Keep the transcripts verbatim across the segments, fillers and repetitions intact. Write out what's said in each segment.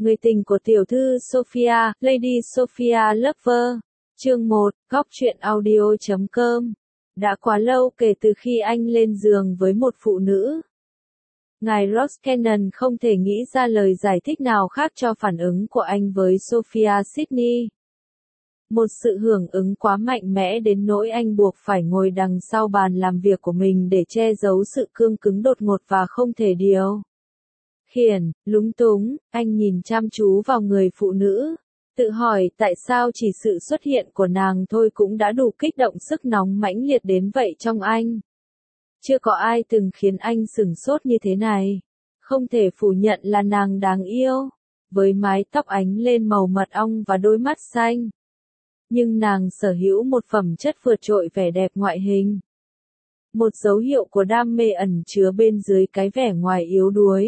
Người tình của tiểu thư Sophia, Lady Sophia Lover. Chương một, góc truyện audio chấm com. Đã quá lâu kể từ khi anh lên giường với một phụ nữ. Ngài Ross Cannon không thể nghĩ ra lời giải thích nào khác cho phản ứng của anh với Sophia Sydney. Một sự hưởng ứng quá mạnh mẽ đến nỗi anh buộc phải ngồi đằng sau bàn làm việc của mình để che giấu sự cương cứng đột ngột và không thể điều khiển. Lúng túng, anh nhìn chăm chú vào người phụ nữ, tự hỏi tại sao chỉ sự xuất hiện của nàng thôi cũng đã đủ kích động sức nóng mãnh liệt đến vậy trong anh. Chưa có ai từng khiến anh sửng sốt như thế này. Không thể phủ nhận là nàng đáng yêu, với mái tóc ánh lên màu mật ong và đôi mắt xanh. Nhưng nàng sở hữu một phẩm chất vượt trội vẻ đẹp ngoại hình. Một dấu hiệu của đam mê ẩn chứa bên dưới cái vẻ ngoài yếu đuối.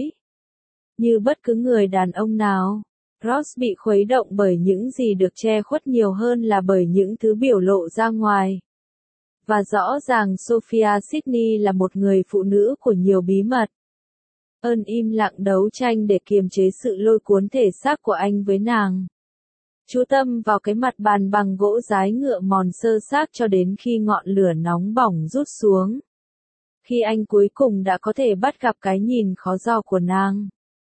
Như bất cứ người đàn ông nào, Ross bị khuấy động bởi những gì được che khuất nhiều hơn là bởi những thứ biểu lộ ra ngoài. Và rõ ràng Sophia Sydney là một người phụ nữ của nhiều bí mật. Ơn im lặng đấu tranh để kiềm chế sự lôi cuốn thể xác của anh với nàng. Chú tâm vào cái mặt bàn bằng gỗ dái ngựa mòn sơ xác cho đến khi ngọn lửa nóng bỏng rút xuống. Khi anh cuối cùng đã có thể bắt gặp cái nhìn khó dò của nàng.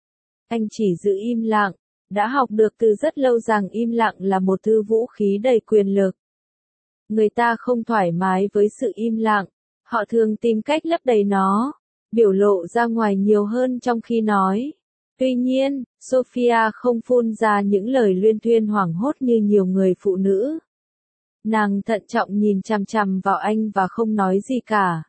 Anh chỉ giữ im lặng, đã học được từ rất lâu rằng im lặng là một thứ vũ khí đầy quyền lực. Người ta không thoải mái với sự im lặng, họ thường tìm cách lấp đầy nó, biểu lộ ra ngoài nhiều hơn trong khi nói. Tuy nhiên, Sophia không phun ra những lời luyên thuyên hoảng hốt như nhiều người phụ nữ. Nàng thận trọng nhìn chằm chằm vào anh và không nói gì cả.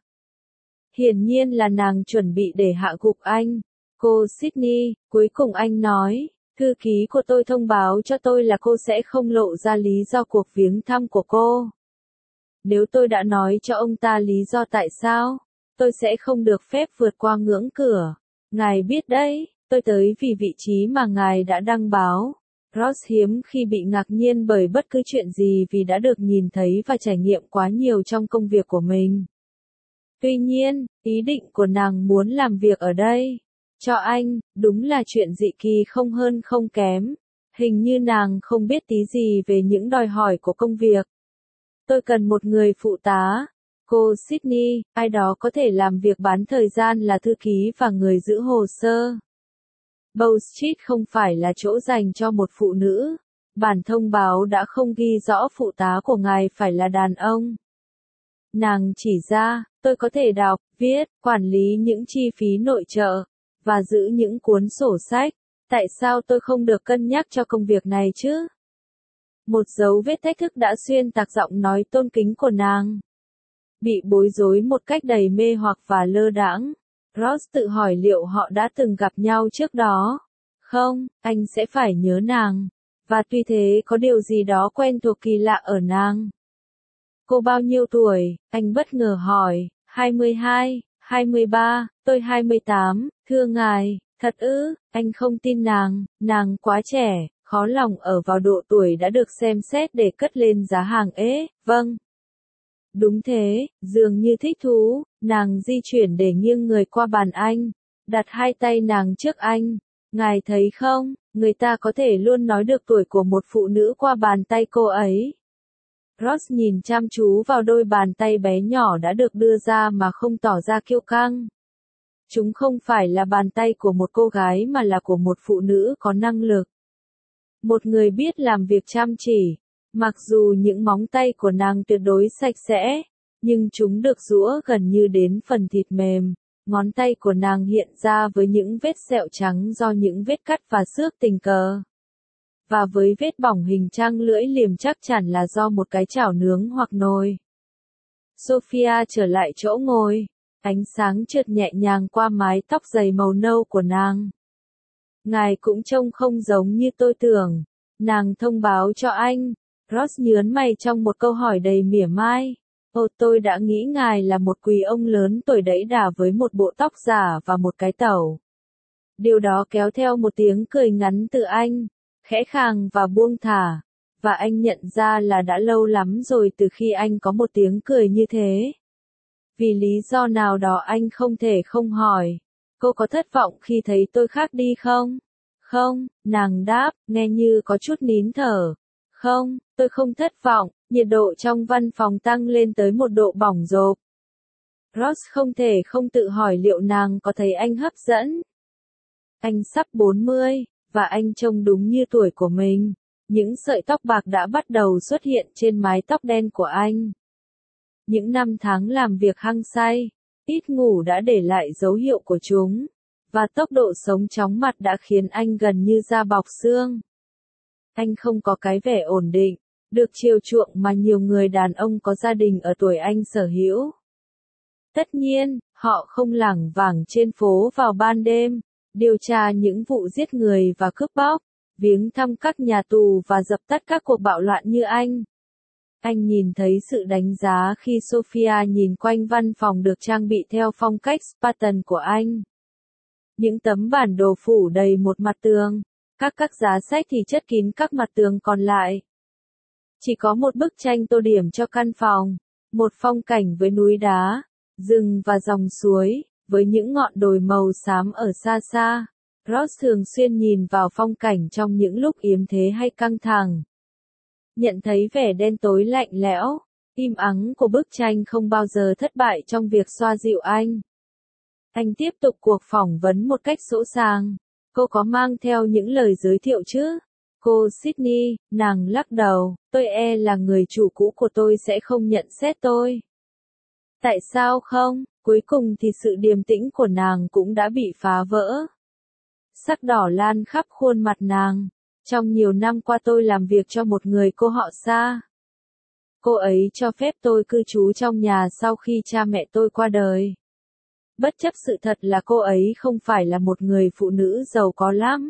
Hiển nhiên là nàng chuẩn bị để hạ gục anh. Cô Sydney, cuối cùng anh nói, thư ký của tôi thông báo cho tôi là cô sẽ không lộ ra lý do cuộc viếng thăm của cô. Nếu tôi đã nói cho ông ta lý do tại sao, tôi sẽ không được phép vượt qua ngưỡng cửa. Ngài biết đấy, tôi tới vì vị trí mà ngài đã đăng báo. Ross hiếm khi bị ngạc nhiên bởi bất cứ chuyện gì vì đã được nhìn thấy và trải nghiệm quá nhiều trong công việc của mình. Tuy nhiên, ý định của nàng muốn làm việc ở đây, cho anh, đúng là chuyện dị kỳ không hơn không kém. Hình như nàng không biết tí gì về những đòi hỏi của công việc. Tôi cần một người phụ tá. Cô Sydney, ai đó có thể làm việc bán thời gian là thư ký và người giữ hồ sơ. Bow Street không phải là chỗ dành cho một phụ nữ. Bản thông báo đã không ghi rõ phụ tá của ngài phải là đàn ông. Nàng chỉ ra, tôi có thể đọc, viết, quản lý những chi phí nội trợ, và giữ những cuốn sổ sách. Tại sao tôi không được cân nhắc cho công việc này chứ? Một dấu vết thách thức đã xuyên tạc giọng nói tôn kính của nàng. Bị bối rối một cách đầy mê hoặc và lơ đãng, Ross tự hỏi liệu họ đã từng gặp nhau trước đó. Không, anh sẽ phải nhớ nàng. Và tuy thế có điều gì đó quen thuộc kỳ lạ ở nàng. Cô bao nhiêu tuổi? Anh bất ngờ hỏi. hai mươi hai, hai mươi ba, tôi hai mươi tám, thưa ngài. Thật ư? Anh không tin nàng, nàng quá trẻ. Khó lòng ở vào độ tuổi đã được xem xét để cất lên giá hàng ế, vâng. Đúng thế, dường như thích thú, nàng di chuyển để nghiêng người qua bàn anh, đặt hai tay nàng trước anh. Ngài thấy không, người ta có thể luôn nói được tuổi của một phụ nữ qua bàn tay cô ấy. Ross nhìn chăm chú vào đôi bàn tay bé nhỏ đã được đưa ra mà không tỏ ra kiêu căng. Chúng không phải là bàn tay của một cô gái mà là của một phụ nữ có năng lực. Một người biết làm việc chăm chỉ, mặc dù những móng tay của nàng tuyệt đối sạch sẽ, nhưng chúng được giũa gần như đến phần thịt mềm. Ngón tay của nàng hiện ra với những vết sẹo trắng do những vết cắt và xước tình cờ. Và với vết bỏng hình trăng lưỡi liềm chắc chắn là do một cái chảo nướng hoặc nồi. Sophia trở lại chỗ ngồi, ánh sáng trượt nhẹ nhàng qua mái tóc dày màu nâu của nàng. Ngài cũng trông không giống như tôi tưởng. Nàng thông báo cho anh. Ross nhớn mày trong một câu hỏi đầy mỉa mai. Ồ, tôi đã nghĩ ngài là một quý ông lớn tuổi đẫy đà với một bộ tóc giả và một cái tẩu. Điều đó kéo theo một tiếng cười ngắn từ anh, khẽ khàng và buông thả. Và anh nhận ra là đã lâu lắm rồi từ khi anh có một tiếng cười như thế. Vì lý do nào đó anh không thể không hỏi. Cô có thất vọng khi thấy tôi khác đi không? Không, nàng đáp, nghe như có chút nín thở. Không, tôi không thất vọng, nhiệt độ trong văn phòng tăng lên tới một độ bỏng rộp. Ross không thể không tự hỏi liệu nàng có thấy anh hấp dẫn. Anh sắp bốn mươi, và anh trông đúng như tuổi của mình. Những sợi tóc bạc đã bắt đầu xuất hiện trên mái tóc đen của anh. Những năm tháng làm việc hăng say, ít ngủ đã để lại dấu hiệu của chúng, và tốc độ sống chóng mặt đã khiến anh gần như da bọc xương. Anh không có cái vẻ ổn định, được chiều chuộng mà nhiều người đàn ông có gia đình ở tuổi anh sở hữu. Tất nhiên, họ không lảng vảng trên phố vào ban đêm, điều tra những vụ giết người và cướp bóc, viếng thăm các nhà tù và dập tắt các cuộc bạo loạn như anh. Anh nhìn thấy sự đánh giá khi Sophia nhìn quanh văn phòng được trang bị theo phong cách Spartan của anh. Những tấm bản đồ phủ đầy một mặt tường, các các giá sách thì chất kín các mặt tường còn lại. Chỉ có một bức tranh tô điểm cho căn phòng, một phong cảnh với núi đá, rừng và dòng suối, với những ngọn đồi màu xám ở xa xa. Ross thường xuyên nhìn vào phong cảnh trong những lúc yếm thế hay căng thẳng. Nhận thấy vẻ đen tối lạnh lẽo, im ắng của bức tranh không bao giờ thất bại trong việc xoa dịu anh. Anh tiếp tục cuộc phỏng vấn một cách sỗ sàng. Cô có mang theo những lời giới thiệu chứ? Cô Sydney, nàng lắc đầu, tôi e là người chủ cũ của tôi sẽ không nhận xét tôi. Tại sao không? Cuối cùng thì sự điềm tĩnh của nàng cũng đã bị phá vỡ. Sắc đỏ lan khắp khuôn mặt nàng. Trong nhiều năm qua tôi làm việc cho một người cô họ xa. Cô ấy cho phép tôi cư trú trong nhà sau khi cha mẹ tôi qua đời. Bất chấp sự thật là cô ấy không phải là một người phụ nữ giàu có lắm.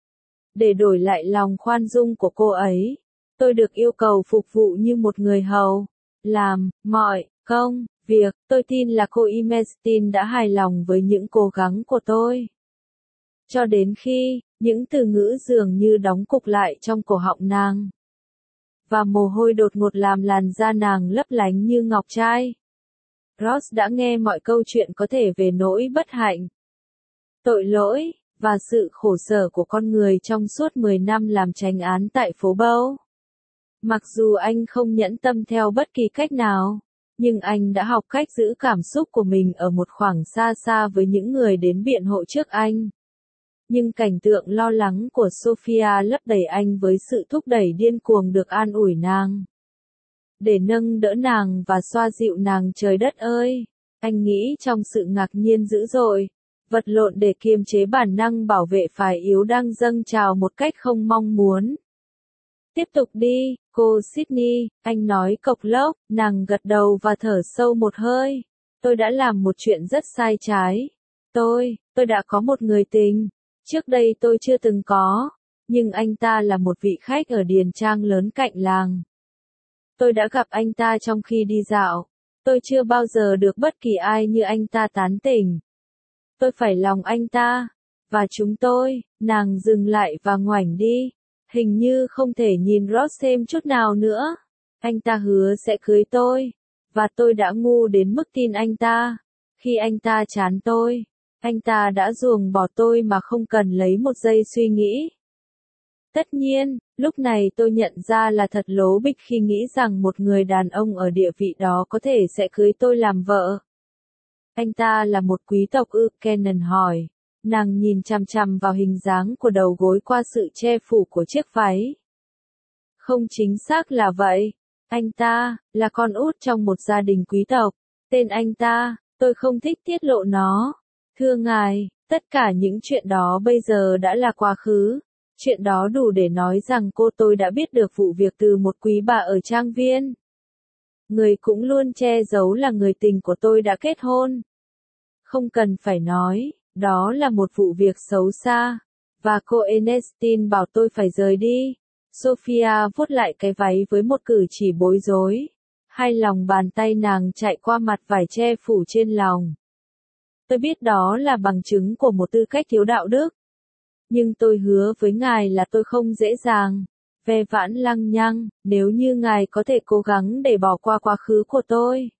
Để đổi lại lòng khoan dung của cô ấy, tôi được yêu cầu phục vụ như một người hầu, làm mọi công việc. Tôi tin là cô Imestin đã hài lòng với những cố gắng của tôi. Cho đến khi, những từ ngữ dường như đóng cục lại trong cổ họng nàng. Và mồ hôi đột ngột làm làn da nàng lấp lánh như ngọc trai. Ross đã nghe mọi câu chuyện có thể về nỗi bất hạnh, tội lỗi, và sự khổ sở của con người trong suốt mười năm làm chánh án tại phố Bow. Mặc dù anh không nhẫn tâm theo bất kỳ cách nào, nhưng anh đã học cách giữ cảm xúc của mình ở một khoảng xa xa với những người đến biện hộ trước anh. Nhưng cảnh tượng lo lắng của Sophia lấp đầy anh với sự thúc đẩy điên cuồng được an ủi nàng. Để nâng đỡ nàng và xoa dịu nàng trời đất ơi, anh nghĩ trong sự ngạc nhiên dữ dội, vật lộn để kiềm chế bản năng bảo vệ phái yếu đang dâng trào một cách không mong muốn. Tiếp tục đi, cô Sydney, anh nói cộc lốc, nàng gật đầu và thở sâu một hơi. Tôi đã làm một chuyện rất sai trái. Tôi, tôi đã có một người tình. Trước đây tôi chưa từng có, nhưng anh ta là một vị khách ở điền trang lớn cạnh làng. Tôi đã gặp anh ta trong khi đi dạo. Tôi chưa bao giờ được bất kỳ ai như anh ta tán tỉnh. Tôi phải lòng anh ta. Và chúng tôi, nàng dừng lại và ngoảnh đi. Hình như không thể nhìn Ross thêm chút nào nữa. Anh ta hứa sẽ cưới tôi. Và tôi đã ngu đến mức tin anh ta. Khi anh ta chán tôi, anh ta đã ruồng bỏ tôi mà không cần lấy một giây suy nghĩ. Tất nhiên, lúc này tôi nhận ra là thật lố bịch khi nghĩ rằng một người đàn ông ở địa vị đó có thể sẽ cưới tôi làm vợ. Anh ta là một quý tộc ư? Cannon hỏi. Nàng nhìn chằm chằm vào hình dáng của đầu gối qua sự che phủ của chiếc váy. Không chính xác là vậy. Anh ta, là con út trong một gia đình quý tộc. Tên anh ta, tôi không thích tiết lộ nó. Thưa ngài, tất cả những chuyện đó bây giờ đã là quá khứ. Chuyện đó đủ để nói rằng cô tôi đã biết được vụ việc từ một quý bà ở trang viên. Người cũng luôn che giấu là người tình của tôi đã kết hôn. Không cần phải nói, đó là một vụ việc xấu xa. Và cô Ernestine bảo tôi phải rời đi. Sophia vuốt lại cái váy với một cử chỉ bối rối. Hai lòng bàn tay nàng chạy qua mặt vải che phủ trên lòng. Tôi biết đó là bằng chứng của một tư cách thiếu đạo đức. Nhưng tôi hứa với ngài là tôi không dễ dàng, ve vãn lăng nhăng, nếu như ngài có thể cố gắng để bỏ qua quá khứ của tôi.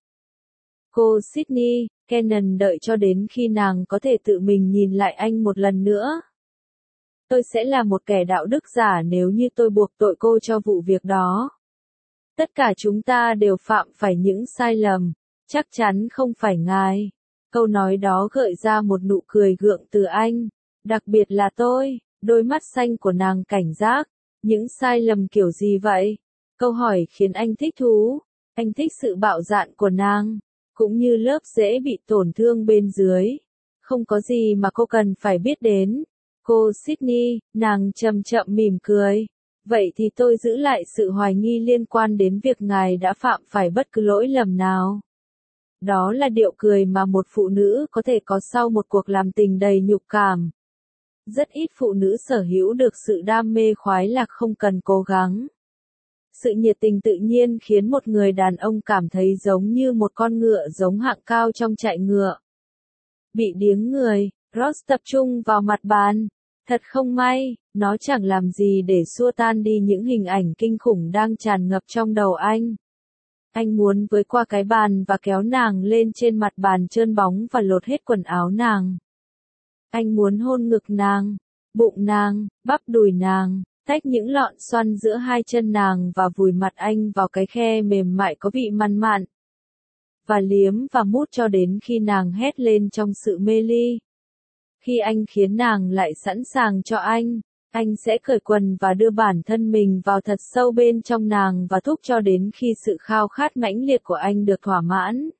Cô Sydney, Cannon đợi cho đến khi nàng có thể tự mình nhìn lại anh một lần nữa. Tôi sẽ là một kẻ đạo đức giả nếu như tôi buộc tội cô cho vụ việc đó. Tất cả chúng ta đều phạm phải những sai lầm, chắc chắn không phải ngài. Câu nói đó gợi ra một nụ cười gượng từ anh, đặc biệt là tôi. Đôi mắt xanh của nàng cảnh giác. Những sai lầm kiểu gì vậy? Câu hỏi khiến anh thích thú. Anh thích sự bạo dạn của nàng, cũng như lớp dễ bị tổn thương bên dưới. Không có gì mà cô cần phải biết đến. Cô Sydney, nàng chậm chậm mỉm cười. Vậy thì tôi giữ lại sự hoài nghi liên quan đến việc ngài đã phạm phải bất cứ lỗi lầm nào. Đó là điệu cười mà một phụ nữ có thể có sau một cuộc làm tình đầy nhục cảm. Rất ít phụ nữ sở hữu được sự đam mê khoái lạc không cần cố gắng. Sự nhiệt tình tự nhiên khiến một người đàn ông cảm thấy giống như một con ngựa giống hạng cao trong trại ngựa. Bị điếng người, Ross tập trung vào mặt bàn. Thật không may, nó chẳng làm gì để xua tan đi những hình ảnh kinh khủng đang tràn ngập trong đầu anh. Anh muốn với qua cái bàn và kéo nàng lên trên mặt bàn trơn bóng và lột hết quần áo nàng. Anh muốn hôn ngực nàng, bụng nàng, bắp đùi nàng, tách những lọn xoăn giữa hai chân nàng và vùi mặt anh vào cái khe mềm mại có vị man mặn. Và liếm và mút cho đến khi nàng hét lên trong sự mê ly. Khi anh khiến nàng lại sẵn sàng cho anh, anh sẽ cởi quần và đưa bản thân mình vào thật sâu bên trong nàng và thúc cho đến khi sự khao khát mãnh liệt của anh được thỏa mãn.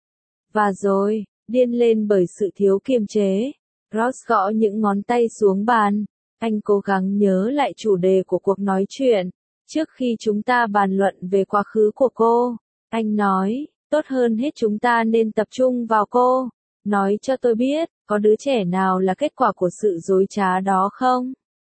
Và rồi, điên lên bởi sự thiếu kiềm chế, Ross gõ những ngón tay xuống bàn. Anh cố gắng nhớ lại chủ đề của cuộc nói chuyện. Trước khi chúng ta bàn luận về quá khứ của cô, anh nói, tốt hơn hết chúng ta nên tập trung vào cô. Nói cho tôi biết, có đứa trẻ nào là kết quả của sự dối trá đó không?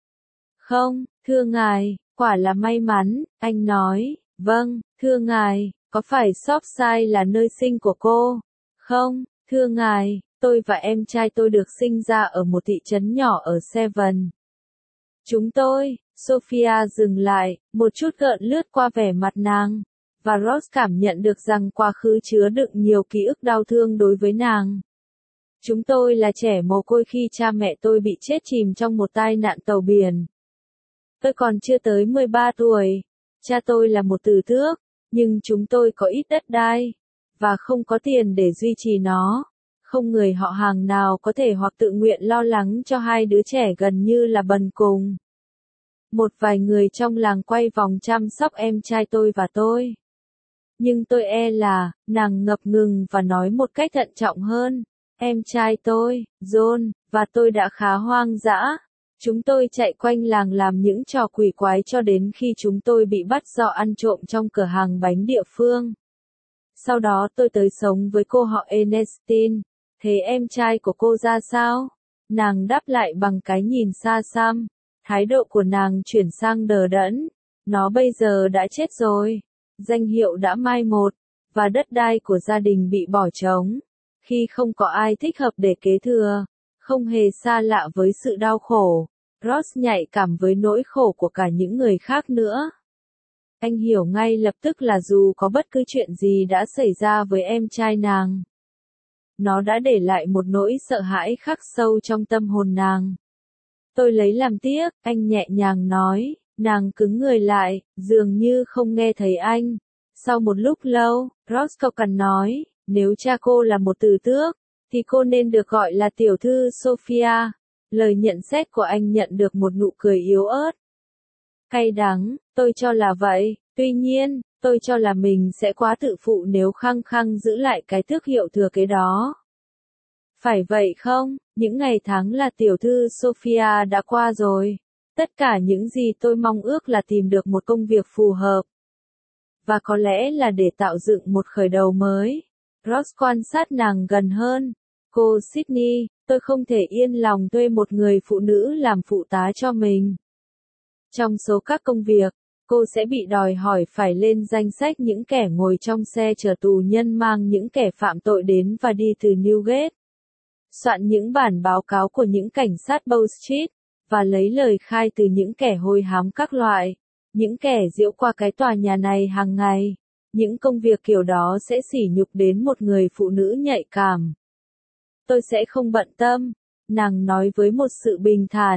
Không, thưa ngài, quả là may mắn, anh nói. Vâng, thưa ngài, có phải Shropshire là nơi sinh của cô? Không, thưa ngài, tôi và em trai tôi được sinh ra ở một thị trấn nhỏ ở Severn. Chúng tôi, Sophia dừng lại, một chút gợn lướt qua vẻ mặt nàng, và Ross cảm nhận được rằng quá khứ chứa đựng nhiều ký ức đau thương đối với nàng. Chúng tôi là trẻ mồ côi khi cha mẹ tôi bị chết chìm trong một tai nạn tàu biển. Tôi còn chưa tới mười ba tuổi. Cha tôi là một từ tước, nhưng chúng tôi có ít đất đai, và không có tiền để duy trì nó. Không người họ hàng nào có thể hoặc tự nguyện lo lắng cho hai đứa trẻ gần như là bần cùng. Một vài người trong làng quay vòng chăm sóc em trai tôi và tôi. Nhưng tôi e là, nàng ngập ngừng và nói một cách thận trọng hơn. Em trai tôi, John, và tôi đã khá hoang dã. Chúng tôi chạy quanh làng làm những trò quỷ quái cho đến khi chúng tôi bị bắt do ăn trộm trong cửa hàng bánh địa phương. Sau đó tôi tới sống với cô họ Ernestine. Thế em trai của cô ra sao? Nàng đáp lại bằng cái nhìn xa xăm. Thái độ của nàng chuyển sang đờ đẫn. Nó bây giờ đã chết rồi. Danh hiệu đã mai một. Và đất đai của gia đình bị bỏ trống. Khi không có ai thích hợp để kế thừa. Không hề xa lạ với sự đau khổ. Ross nhạy cảm với nỗi khổ của cả những người khác nữa. Anh hiểu ngay lập tức là dù có bất cứ chuyện gì đã xảy ra với em trai nàng, nó đã để lại một nỗi sợ hãi khắc sâu trong tâm hồn nàng. Tôi lấy làm tiếc, anh nhẹ nhàng nói, nàng cứng người lại, dường như không nghe thấy anh. Sau một lúc lâu, Ross cau cằn nói, nếu cha cô là một từ tước, thì cô nên được gọi là tiểu thư Sophia. Lời nhận xét của anh nhận được một nụ cười yếu ớt. Cay đắng, tôi cho là vậy, tuy nhiên, tôi cho là mình sẽ quá tự phụ nếu khăng khăng giữ lại cái tước hiệu thừa kế đó. Phải vậy không? Những ngày tháng là tiểu thư Sophia đã qua rồi. Tất cả những gì tôi mong ước là tìm được một công việc phù hợp. Và có lẽ là để tạo dựng một khởi đầu mới. Ross quan sát nàng gần hơn. Cô Sydney, tôi không thể yên lòng thuê một người phụ nữ làm phụ tá cho mình. Trong số các công việc, cô sẽ bị đòi hỏi phải lên danh sách những kẻ ngồi trong xe chở tù nhân mang những kẻ phạm tội đến và đi từ Newgate. Soạn những bản báo cáo của những cảnh sát Bow Street, và lấy lời khai từ những kẻ hôi hám các loại, những kẻ diễu qua cái tòa nhà này hàng ngày. Những công việc kiểu đó sẽ sỉ nhục đến một người phụ nữ nhạy cảm. Tôi sẽ không bận tâm, nàng nói với một sự bình thản,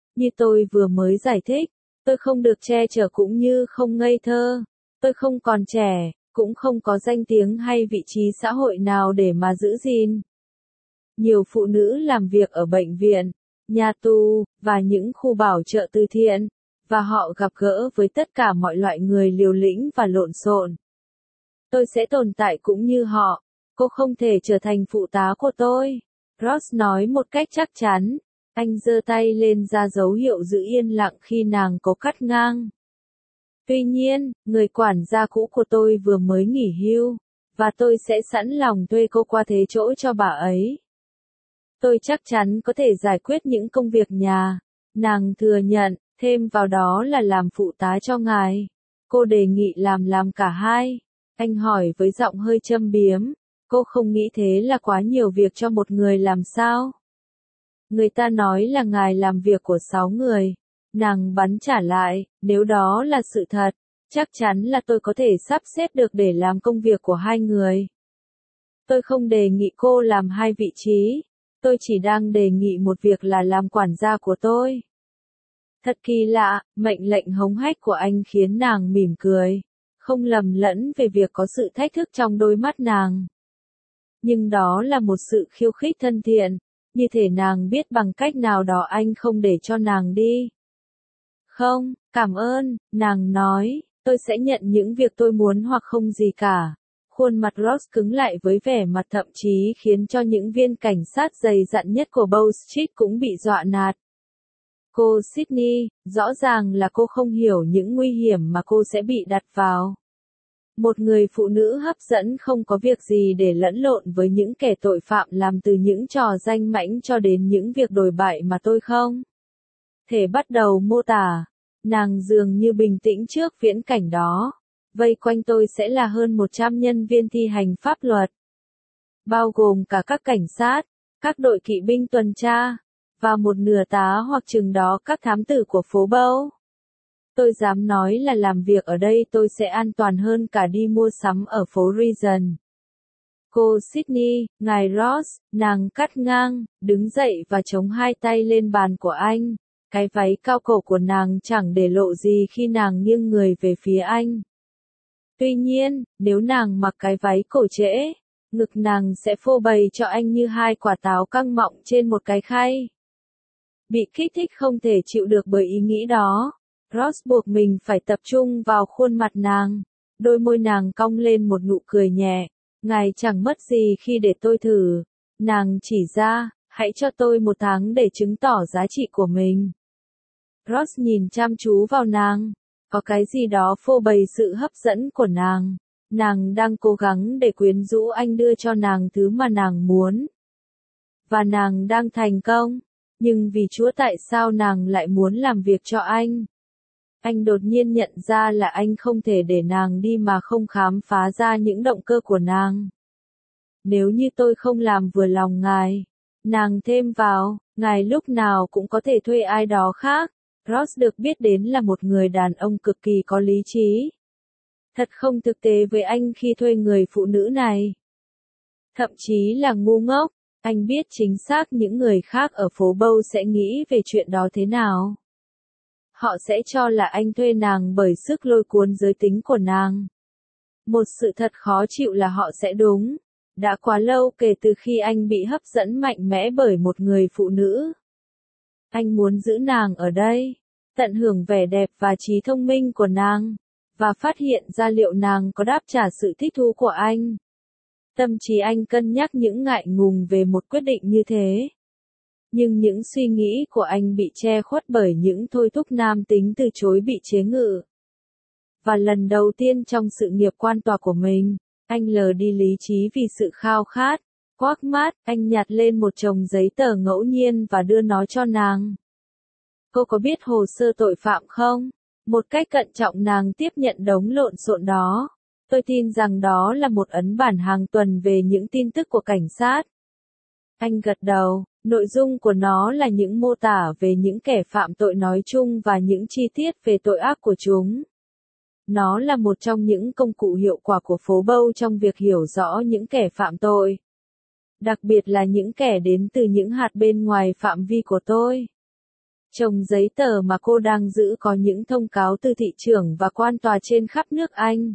Như tôi vừa mới giải thích, tôi không được che chở cũng như không ngây thơ. Tôi không còn trẻ, cũng không có danh tiếng hay vị trí xã hội nào để mà giữ gìn. Nhiều phụ nữ làm việc ở bệnh viện, nhà tù, và những khu bảo trợ từ thiện, và họ gặp gỡ với tất cả mọi loại người liều lĩnh và lộn xộn. Tôi sẽ tồn tại cũng như họ, cô không thể trở thành phụ tá của tôi. Ross nói một cách chắc chắn, anh giơ tay lên ra dấu hiệu giữ yên lặng khi nàng có cắt ngang. Tuy nhiên, người quản gia cũ của tôi vừa mới nghỉ hưu, và tôi sẽ sẵn lòng thuê cô qua thế chỗ cho bà ấy. Tôi chắc chắn có thể giải quyết những công việc nhà. Nàng thừa nhận, thêm vào đó là làm phụ tá cho ngài. Cô đề nghị làm làm cả hai. Anh hỏi với giọng hơi châm biếm, cô không nghĩ thế là quá nhiều việc cho một người làm sao? Người ta nói là ngài làm việc của sáu người. Nàng bắn trả lại, nếu đó là sự thật, chắc chắn là tôi có thể sắp xếp được để làm công việc của hai người. Tôi không đề nghị cô làm hai vị trí, tôi chỉ đang đề nghị một việc là làm quản gia của tôi. Thật kỳ lạ, mệnh lệnh hống hách của anh khiến nàng mỉm cười, không lầm lẫn về việc có sự thách thức trong đôi mắt nàng. Nhưng đó là một sự khiêu khích thân thiện, như thể nàng biết bằng cách nào đó anh không để cho nàng đi. Không, cảm ơn, nàng nói, tôi sẽ nhận những việc tôi muốn hoặc không gì cả. Khuôn mặt Ross cứng lại với vẻ mặt thậm chí khiến cho những viên cảnh sát dày dặn nhất của Bow Street cũng bị dọa nạt. Cô Sydney, rõ ràng là cô không hiểu những nguy hiểm mà cô sẽ bị đặt vào. Một người phụ nữ hấp dẫn không có việc gì để lẫn lộn với những kẻ tội phạm làm từ những trò danh mãnh cho đến những việc đồi bại mà tôi không thể bắt đầu mô tả. Nàng dường như bình tĩnh trước viễn cảnh đó. Vây quanh tôi sẽ là hơn một trăm nhân viên thi hành pháp luật, bao gồm cả các cảnh sát, các đội kỵ binh tuần tra, và một nửa tá hoặc chừng đó các thám tử của phố Bow. Tôi dám nói là làm việc ở đây tôi sẽ an toàn hơn cả đi mua sắm ở phố Regent. Cô Sydney, ngài Ross, nàng cắt ngang, đứng dậy và chống hai tay lên bàn của anh. Cái váy cao cổ của nàng chẳng để lộ gì khi nàng nghiêng người về phía anh. Tuy nhiên, nếu nàng mặc cái váy cổ trễ, ngực nàng sẽ phô bày cho anh như hai quả táo căng mọng trên một cái khay. Bị kích thích không thể chịu được bởi ý nghĩ đó, Ross buộc mình phải tập trung vào khuôn mặt nàng. Đôi môi nàng cong lên một nụ cười nhẹ. Ngài chẳng mất gì khi để tôi thử. Nàng chỉ ra, hãy cho tôi một tháng để chứng tỏ giá trị của mình. Ross nhìn chăm chú vào nàng. Có cái gì đó phô bày sự hấp dẫn của nàng. Nàng đang cố gắng để quyến rũ anh đưa cho nàng thứ mà nàng muốn. Và nàng đang thành công. Nhưng vì Chúa tại sao nàng lại muốn làm việc cho anh? Anh đột nhiên nhận ra là anh không thể để nàng đi mà không khám phá ra những động cơ của nàng. Nếu như tôi không làm vừa lòng ngài, nàng thêm vào, ngài lúc nào cũng có thể thuê ai đó khác. Ross được biết đến là một người đàn ông cực kỳ có lý trí. Thật không thực tế với anh khi thuê người phụ nữ này. Thậm chí là ngu ngốc, anh biết chính xác những người khác ở phố Bow sẽ nghĩ về chuyện đó thế nào. Họ sẽ cho là anh thuê nàng bởi sức lôi cuốn giới tính của nàng. Một sự thật khó chịu là họ sẽ đúng. Đã quá lâu kể từ khi anh bị hấp dẫn mạnh mẽ bởi một người phụ nữ. Anh muốn giữ nàng ở đây, tận hưởng vẻ đẹp và trí thông minh của nàng, và phát hiện ra liệu nàng có đáp trả sự thích thú của anh. Tâm trí anh cân nhắc những ngại ngùng về một quyết định như thế. Nhưng những suy nghĩ của anh bị che khuất bởi những thôi thúc nam tính từ chối bị chế ngự. Và lần đầu tiên trong sự nghiệp quan tòa của mình, anh lờ đi lý trí vì sự khao khát. Quắc mát, anh nhặt lên một chồng giấy tờ ngẫu nhiên và đưa nó cho nàng. Cô có biết hồ sơ tội phạm không? Một cách cẩn trọng nàng tiếp nhận đống lộn xộn đó. Tôi tin rằng đó là một ấn bản hàng tuần về những tin tức của cảnh sát. Anh gật đầu, nội dung của nó là những mô tả về những kẻ phạm tội nói chung và những chi tiết về tội ác của chúng. Nó là một trong những công cụ hiệu quả của phố Bow trong việc hiểu rõ những kẻ phạm tội. Đặc biệt là những kẻ đến từ những hạt bên ngoài phạm vi của tôi. Chồng giấy tờ mà cô đang giữ có những thông cáo từ thị trưởng và quan tòa trên khắp nước Anh.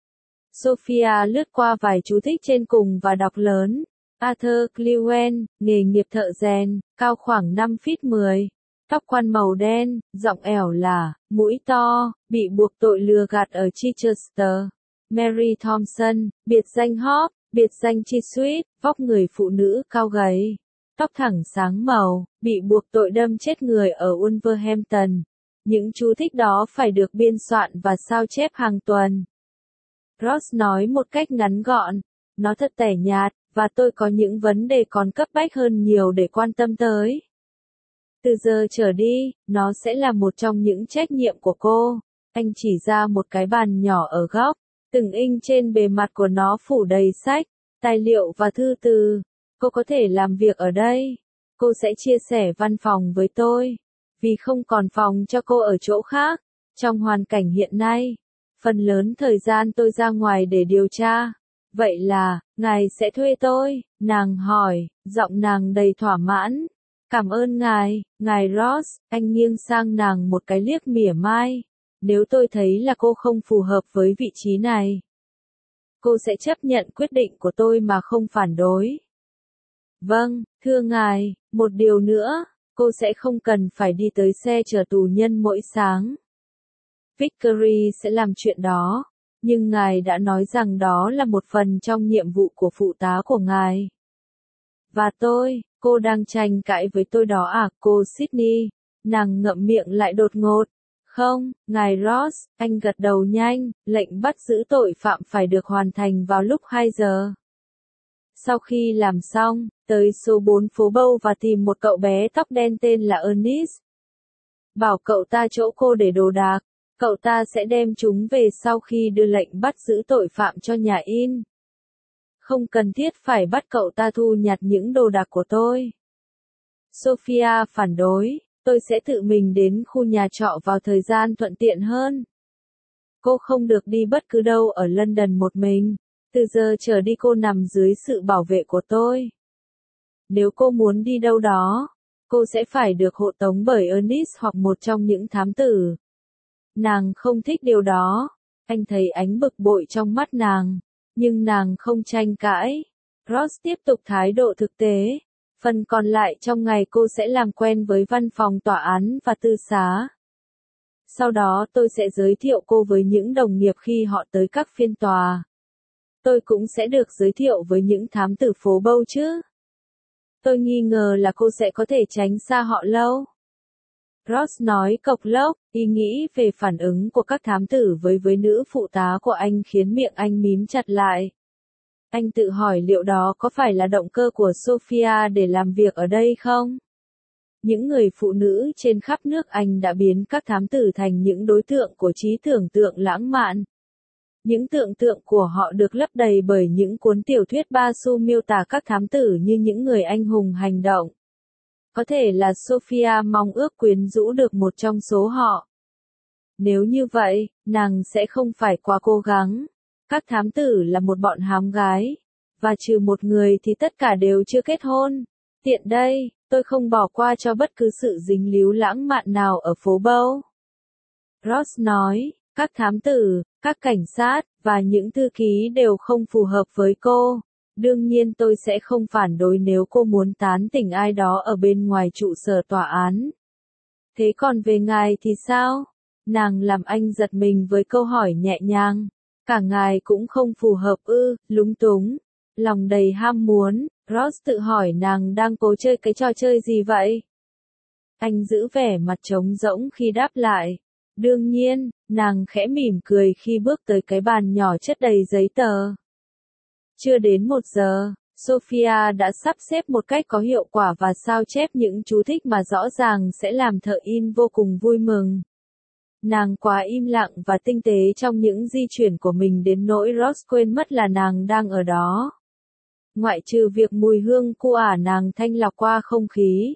Sophia lướt qua vài chú thích trên cùng và đọc lớn. Arthur Clewen, nghề nghiệp thợ rèn, cao khoảng năm feet mười, tóc quăn màu đen, giọng ẻo lả, mũi to, bị buộc tội lừa gạt ở Chichester. Mary Thompson, biệt danh Hop, biệt danh Chi Sweet, vóc người phụ nữ cao gầy, tóc thẳng sáng màu, bị buộc tội đâm chết người ở Wolverhampton. Những chú thích đó phải được biên soạn và sao chép hàng tuần. Ross nói một cách ngắn gọn, nó thật tẻ nhạt, và tôi có những vấn đề còn cấp bách hơn nhiều để quan tâm tới. Từ giờ trở đi, nó sẽ là một trong những trách nhiệm của cô. Anh chỉ ra một cái bàn nhỏ ở góc, từng inch trên bề mặt của nó phủ đầy sách, tài liệu và thư từ. Cô có thể làm việc ở đây. Cô sẽ chia sẻ văn phòng với tôi, vì không còn phòng cho cô ở chỗ khác. Trong hoàn cảnh hiện nay, phần lớn thời gian tôi ra ngoài để điều tra. Vậy là, ngài sẽ thuê tôi? Nàng hỏi, giọng nàng đầy thỏa mãn. Cảm ơn ngài, ngài Ross. Anh nghiêng sang nàng một cái liếc mỉa mai. Nếu tôi thấy là cô không phù hợp với vị trí này, cô sẽ chấp nhận quyết định của tôi mà không phản đối. Vâng, thưa ngài, một điều nữa, cô sẽ không cần phải đi tới xe chở tù nhân mỗi sáng. Vickery sẽ làm chuyện đó, nhưng ngài đã nói rằng đó là một phần trong nhiệm vụ của phụ tá của ngài. Và tôi, cô đang tranh cãi với tôi đó à, cô Sydney? Nàng ngậm miệng lại đột ngột. Không, ngài Ross, anh gật đầu nhanh, lệnh bắt giữ tội phạm phải được hoàn thành vào lúc hai giờ. Sau khi làm xong, tới số bốn phố Bow và tìm một cậu bé tóc đen tên là Ernest. Bảo cậu ta chỗ cô để đồ đạc, cậu ta sẽ đem chúng về sau khi đưa lệnh bắt giữ tội phạm cho nhà in. Không cần thiết phải bắt cậu ta thu nhặt những đồ đạc của tôi. Sophia phản đối, tôi sẽ tự mình đến khu nhà trọ vào thời gian thuận tiện hơn. Cô không được đi bất cứ đâu ở London một mình. Từ giờ trở đi cô nằm dưới sự bảo vệ của tôi. Nếu cô muốn đi đâu đó, cô sẽ phải được hộ tống bởi Ernest hoặc một trong những thám tử. Nàng không thích điều đó. Anh thấy ánh bực bội trong mắt nàng, nhưng nàng không tranh cãi. Ross tiếp tục thái độ thực tế. Phần còn lại trong ngày cô sẽ làm quen với văn phòng tòa án và tư xá. Sau đó tôi sẽ giới thiệu cô với những đồng nghiệp khi họ tới các phiên tòa. Tôi cũng sẽ được giới thiệu với những thám tử phố Bow chứ. Tôi nghi ngờ là cô sẽ có thể tránh xa họ lâu. Ross nói cộc lốc, ý nghĩ về phản ứng của các thám tử với với nữ phụ tá của anh khiến miệng anh mím chặt lại. Anh tự hỏi liệu đó có phải là động cơ của Sophia để làm việc ở đây không? Những người phụ nữ trên khắp nước Anh đã biến các thám tử thành những đối tượng của trí tưởng tượng lãng mạn. Những tưởng tượng của họ được lấp đầy bởi những cuốn tiểu thuyết ba xu miêu tả các thám tử như những người anh hùng hành động. Có thể là Sophia mong ước quyến rũ được một trong số họ. Nếu như vậy, nàng sẽ không phải quá cố gắng. Các thám tử là một bọn hám gái. Và trừ một người thì tất cả đều chưa kết hôn. Tiện đây, tôi không bỏ qua cho bất cứ sự dính líu lãng mạn nào ở phố Bow. Ross nói, các thám tử, các cảnh sát, và những thư ký đều không phù hợp với cô. Đương nhiên tôi sẽ không phản đối nếu cô muốn tán tỉnh ai đó ở bên ngoài trụ sở tòa án. Thế còn về ngài thì sao? Nàng làm anh giật mình với câu hỏi nhẹ nhàng. Cả ngài cũng không phù hợp ư, lúng túng. Lòng đầy ham muốn, Ross tự hỏi nàng đang cố chơi cái trò chơi gì vậy? Anh giữ vẻ mặt trống rỗng khi đáp lại. Đương nhiên, nàng khẽ mỉm cười khi bước tới cái bàn nhỏ chất đầy giấy tờ. Chưa đến một giờ, Sophia đã sắp xếp một cách có hiệu quả và sao chép những chú thích mà rõ ràng sẽ làm thợ in vô cùng vui mừng. Nàng quá im lặng và tinh tế trong những di chuyển của mình đến nỗi Ross quên mất là nàng đang ở đó. Ngoại trừ việc mùi hương cu ả nàng thanh lọc qua không khí.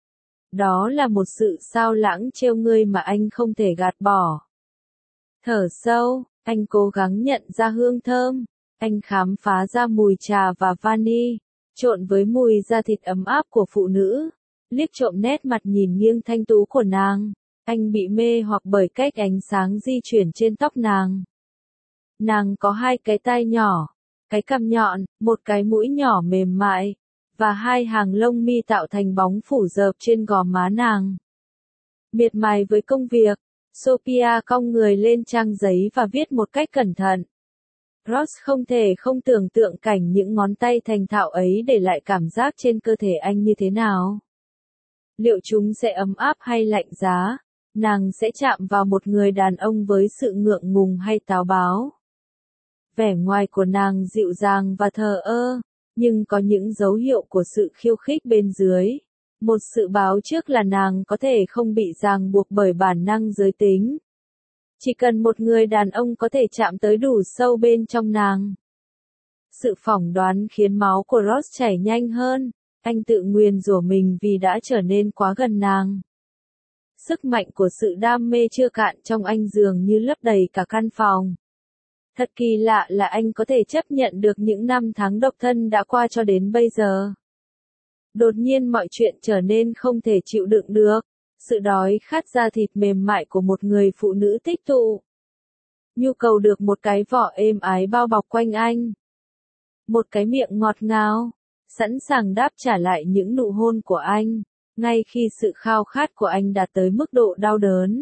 Đó là một sự sao lãng trêu ngươi mà anh không thể gạt bỏ. Thở sâu, anh cố gắng nhận ra hương thơm. Anh khám phá ra mùi trà và vani, trộn với mùi da thịt ấm áp của phụ nữ. liếc trộm nét mặt nhìn nghiêng thanh tú của nàng. Anh bị mê hoặc bởi cách ánh sáng di chuyển trên tóc nàng. Nàng có hai cái tai nhỏ, cái cằm nhọn, một cái mũi nhỏ mềm mại, và hai hàng lông mi tạo thành bóng phủ rợp trên gò má nàng. Miệt mài với công việc, Sophia cong người lên trang giấy và viết một cách cẩn thận. Ross không thể không tưởng tượng cảnh những ngón tay thành thạo ấy để lại cảm giác trên cơ thể anh như thế nào. Liệu chúng sẽ ấm áp hay lạnh giá? Nàng sẽ chạm vào một người đàn ông với sự ngượng ngùng hay táo báo? Vẻ ngoài của nàng dịu dàng và thờ ơ, nhưng có những dấu hiệu của sự khiêu khích bên dưới. Một sự báo trước là nàng có thể không bị ràng buộc bởi bản năng giới tính. Chỉ cần một người đàn ông có thể chạm tới đủ sâu bên trong nàng. Sự phỏng đoán khiến máu của Ross chảy nhanh hơn. Anh tự nguyền rủa mình vì đã trở nên quá gần nàng. Sức mạnh của sự đam mê chưa cạn trong anh dường như lấp đầy cả căn phòng. Thật kỳ lạ là anh có thể chấp nhận được những năm tháng độc thân đã qua cho đến bây giờ. Đột nhiên mọi chuyện trở nên không thể chịu đựng được. Sự đói khát da thịt mềm mại của một người phụ nữ tích tụ. Nhu cầu được một cái vỏ êm ái bao bọc quanh anh. Một cái miệng ngọt ngào, sẵn sàng đáp trả lại những nụ hôn của anh, ngay khi sự khao khát của anh đạt tới mức độ đau đớn.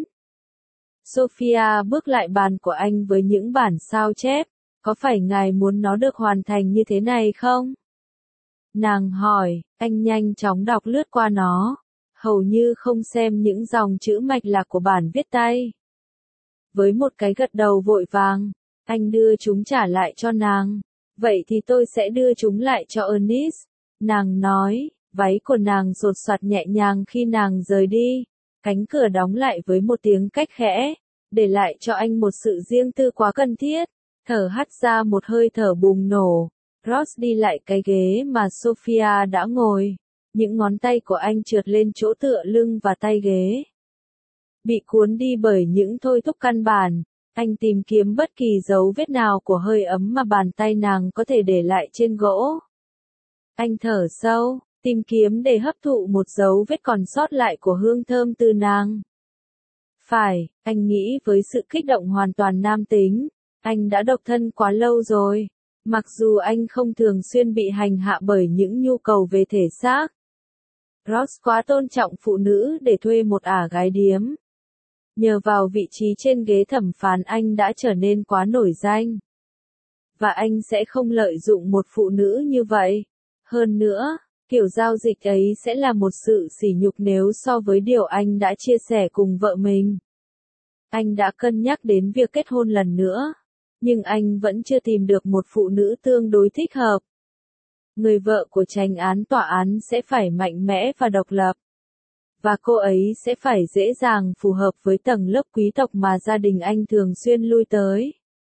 Sophia bước lại bàn của anh với những bản sao chép, có phải ngài muốn nó được hoàn thành như thế này không? Nàng hỏi, anh nhanh chóng đọc lướt qua nó, hầu như không xem những dòng chữ mạch lạc của bản viết tay. Với một cái gật đầu vội vàng, anh đưa chúng trả lại cho nàng. Vậy thì tôi sẽ đưa chúng lại cho Ernest. Nàng nói, váy của nàng sột soạt nhẹ nhàng khi nàng rời đi. Cánh cửa đóng lại với một tiếng cách khẽ, để lại cho anh một sự riêng tư quá cần thiết. Thở hắt ra một hơi thở bùng nổ. Ross đi lại cái ghế mà Sophia đã ngồi. Những ngón tay của anh trượt lên chỗ tựa lưng và tay ghế. Bị cuốn đi bởi những thôi thúc căn bản, anh tìm kiếm bất kỳ dấu vết nào của hơi ấm mà bàn tay nàng có thể để lại trên gỗ. Anh thở sâu, tìm kiếm để hấp thụ một dấu vết còn sót lại của hương thơm từ nàng. Phải, anh nghĩ với sự kích động hoàn toàn nam tính, anh đã độc thân quá lâu rồi, mặc dù anh không thường xuyên bị hành hạ bởi những nhu cầu về thể xác. Ross quá tôn trọng phụ nữ để thuê một ả gái điếm. Nhờ vào vị trí trên ghế thẩm phán anh đã trở nên quá nổi danh. Và anh sẽ không lợi dụng một phụ nữ như vậy. Hơn nữa, kiểu giao dịch ấy sẽ là một sự sỉ nhục nếu so với điều anh đã chia sẻ cùng vợ mình. Anh đã cân nhắc đến việc kết hôn lần nữa, nhưng anh vẫn chưa tìm được một phụ nữ tương đối thích hợp. Người vợ của chánh án tòa án sẽ phải mạnh mẽ và độc lập. Và cô ấy sẽ phải dễ dàng phù hợp với tầng lớp quý tộc mà gia đình anh thường xuyên lui tới.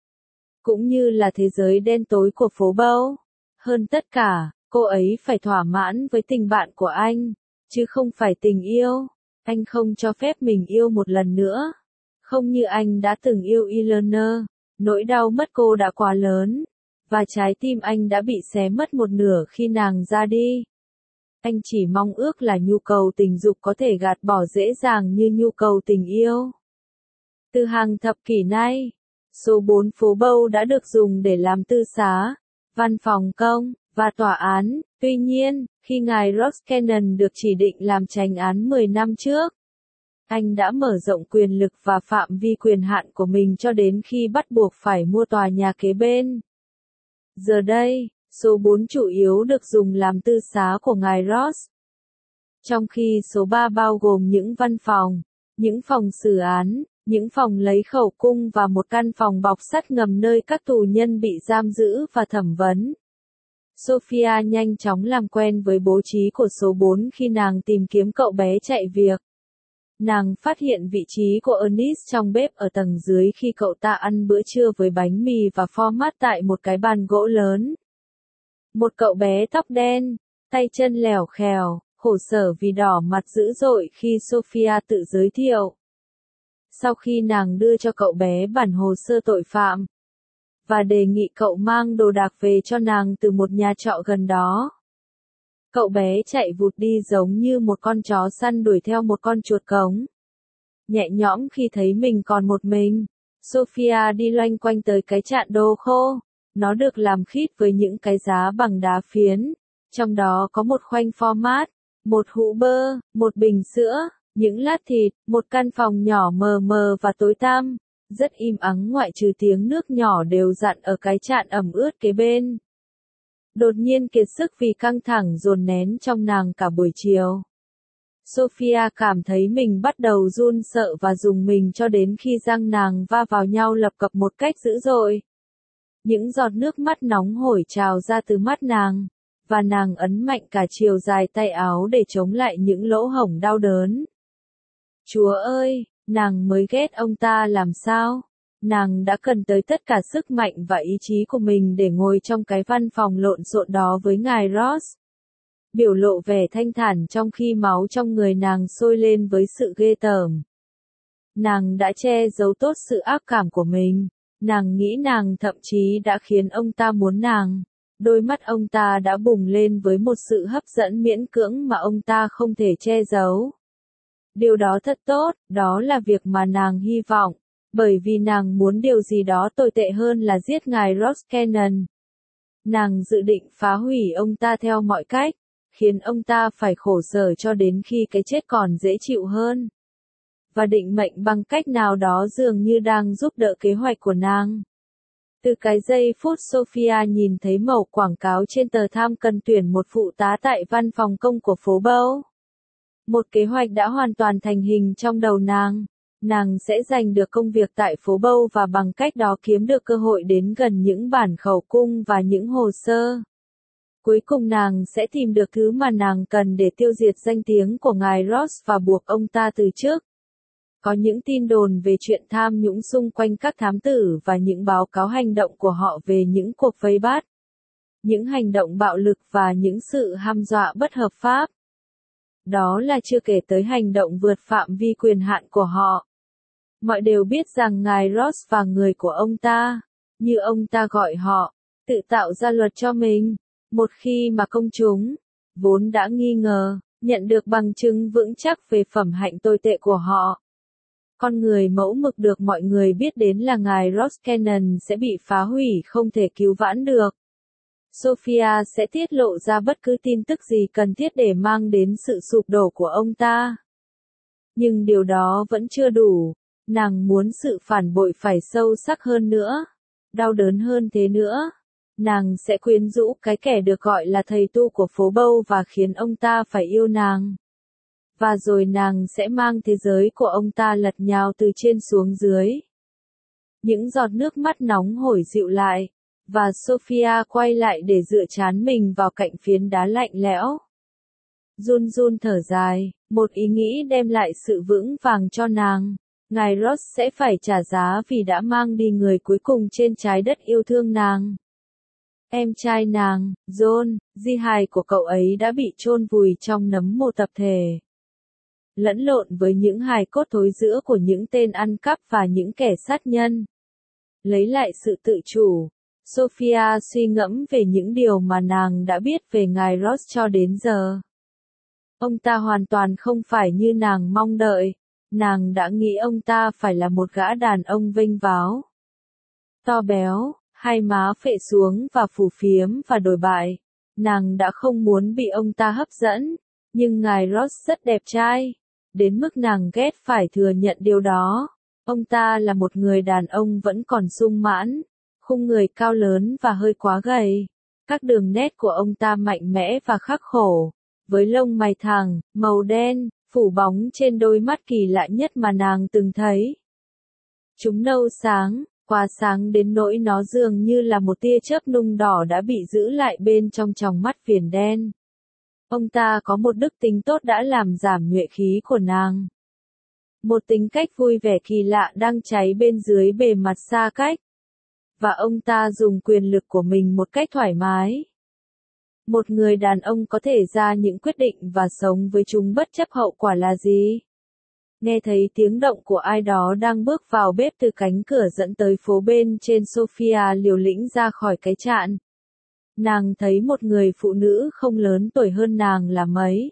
Cũng như là thế giới đen tối của phố Bow. Hơn tất cả, cô ấy phải thỏa mãn với tình bạn của anh, chứ không phải tình yêu. Anh không cho phép mình yêu một lần nữa. Không như anh đã từng yêu Eleanor, nỗi đau mất cô đã quá lớn, và trái tim anh đã bị xé mất một nửa khi nàng ra đi. Anh chỉ mong ước là nhu cầu tình dục có thể gạt bỏ dễ dàng như nhu cầu tình yêu. Từ hàng thập kỷ nay, số bốn phố Bow đã được dùng để làm tư xá, văn phòng công, và tòa án. Tuy nhiên, khi ngài Ross Cannon được chỉ định làm chánh án mười năm trước, anh đã mở rộng quyền lực và phạm vi quyền hạn của mình cho đến khi bắt buộc phải mua tòa nhà kế bên. Giờ đây, số bốn chủ yếu được dùng làm tư xá của ngài Ross. Trong khi số ba bao gồm những văn phòng, những phòng xử án, những phòng lấy khẩu cung và một căn phòng bọc sắt ngầm nơi các tù nhân bị giam giữ và thẩm vấn. Sophia nhanh chóng làm quen với bố trí của số bốn khi nàng tìm kiếm cậu bé chạy việc. Nàng phát hiện vị trí của Ernest trong bếp ở tầng dưới khi cậu ta ăn bữa trưa với bánh mì và format tại một cái bàn gỗ lớn. Một cậu bé tóc đen, tay chân lẻo khèo, khổ sở vì đỏ mặt dữ dội khi Sophia tự giới thiệu. Sau khi nàng đưa cho cậu bé bản hồ sơ tội phạm, và đề nghị cậu mang đồ đạc về cho nàng từ một nhà trọ gần đó, Cậu bé chạy vụt đi giống như một con chó săn đuổi theo một con chuột cống. Nhẹ nhõm khi thấy mình còn một mình, Sophia đi loanh quanh tới cái chạn đồ khô. Nó được làm khít với những cái giá bằng đá phiến. Trong đó có một khoanh format, một hũ bơ, một bình sữa, những lát thịt, một căn phòng nhỏ mờ mờ và tối tăm. Rất im ắng ngoại trừ tiếng nước nhỏ đều dặn ở cái chạn ẩm ướt kế bên. Đột nhiên kiệt sức vì căng thẳng dồn nén trong nàng cả buổi chiều. Sophia cảm thấy mình bắt đầu run sợ và rùng mình cho đến khi răng nàng va vào nhau lập cập một cách dữ dội. Những giọt nước mắt nóng hổi trào ra từ mắt nàng, và nàng ấn mạnh cả chiều dài tay áo để chống lại những lỗ hổng đau đớn. Chúa ơi, nàng mới ghét ông ta làm sao? Nàng đã cần tới tất cả sức mạnh và ý chí của mình để ngồi trong cái văn phòng lộn xộn đó với ngài Ross. Biểu lộ vẻ thanh thản trong khi máu trong người nàng sôi lên với sự ghê tởm. Nàng đã che giấu tốt sự ác cảm của mình. Nàng nghĩ nàng thậm chí đã khiến ông ta muốn nàng. Đôi mắt ông ta đã bùng lên với một sự hấp dẫn miễn cưỡng mà ông ta không thể che giấu. Điều đó thật tốt, đó là việc mà nàng hy vọng, bởi vì nàng muốn điều gì đó tồi tệ hơn là giết ngài Ross Cannon. Nàng dự định phá hủy ông ta theo mọi cách, khiến ông ta phải khổ sở cho đến khi cái chết còn dễ chịu hơn. Và định mệnh bằng cách nào đó dường như đang giúp đỡ kế hoạch của nàng. Từ cái giây phút Sophia nhìn thấy mẩu quảng cáo trên tờ Tham cần tuyển một phụ tá tại văn phòng công của phố Bow. Một kế hoạch đã hoàn toàn thành hình trong đầu nàng. Nàng sẽ giành được công việc tại phố Bow và bằng cách đó kiếm được cơ hội đến gần những bản khẩu cung và những hồ sơ. Cuối cùng nàng sẽ tìm được thứ mà nàng cần để tiêu diệt danh tiếng của ngài Ross và buộc ông ta từ chức. Có những tin đồn về chuyện tham nhũng xung quanh các thám tử và những báo cáo hành động của họ về những cuộc vây bắt, những hành động bạo lực và những sự hăm dọa bất hợp pháp. Đó là chưa kể tới hành động vượt phạm vi quyền hạn của họ. Mọi đều biết rằng ngài Ross và người của ông ta, như ông ta gọi họ, tự tạo ra luật cho mình. Một khi mà công chúng, vốn đã nghi ngờ, nhận được bằng chứng vững chắc về phẩm hạnh tồi tệ của họ. Con người mẫu mực được mọi người biết đến là ngài Ross Cannon sẽ bị phá hủy không thể cứu vãn được. Sophia sẽ tiết lộ ra bất cứ tin tức gì cần thiết để mang đến sự sụp đổ của ông ta. Nhưng điều đó vẫn chưa đủ. Nàng muốn sự phản bội phải sâu sắc hơn nữa, đau đớn hơn thế nữa. Nàng sẽ quyến rũ cái kẻ được gọi là thầy tu của phố Bow và khiến ông ta phải yêu nàng. Và rồi nàng sẽ mang thế giới của ông ta lật nhào từ trên xuống dưới. Những giọt nước mắt nóng hổi dịu lại, và Sophia quay lại để dựa trán mình vào cạnh phiến đá lạnh lẽo. Run run thở dài, một ý nghĩ đem lại sự vững vàng cho nàng. Ngài Ross sẽ phải trả giá vì đã mang đi người cuối cùng trên trái đất yêu thương nàng. Em trai nàng, John, di hài của cậu ấy đã bị chôn vùi trong nấm mồ tập thể. Lẫn lộn với những hài cốt thối rữa của những tên ăn cắp và những kẻ sát nhân. Lấy lại sự tự chủ, Sophia suy ngẫm về những điều mà nàng đã biết về ngài Ross cho đến giờ. Ông ta hoàn toàn không phải như nàng mong đợi. Nàng đã nghĩ ông ta phải là một gã đàn ông vênh váo, to béo, hai má phệ xuống và phù phiếm và đồi bại. Nàng đã không muốn bị ông ta hấp dẫn, nhưng ngài Ross rất đẹp trai, đến mức nàng ghét phải thừa nhận điều đó. Ông ta là một người đàn ông vẫn còn sung mãn, khung người cao lớn và hơi quá gầy. Các đường nét của ông ta mạnh mẽ và khắc khổ, với lông mày thẳng, màu đen, phủ bóng trên đôi mắt kỳ lạ nhất mà nàng từng thấy. Chúng nâu sáng, quá sáng đến nỗi nó dường như là một tia chớp nung đỏ đã bị giữ lại bên trong tròng mắt viền đen. Ông ta có một đức tính tốt đã làm giảm nhuệ khí của nàng. Một tính cách vui vẻ kỳ lạ đang cháy bên dưới bề mặt xa cách. Và ông ta dùng quyền lực của mình một cách thoải mái. Một người đàn ông có thể ra những quyết định và sống với chúng bất chấp hậu quả là gì? Nghe thấy tiếng động của ai đó đang bước vào bếp từ cánh cửa dẫn tới phố bên trên, Sophia liều lĩnh ra khỏi cái chạn. Nàng thấy một người phụ nữ không lớn tuổi hơn nàng là mấy.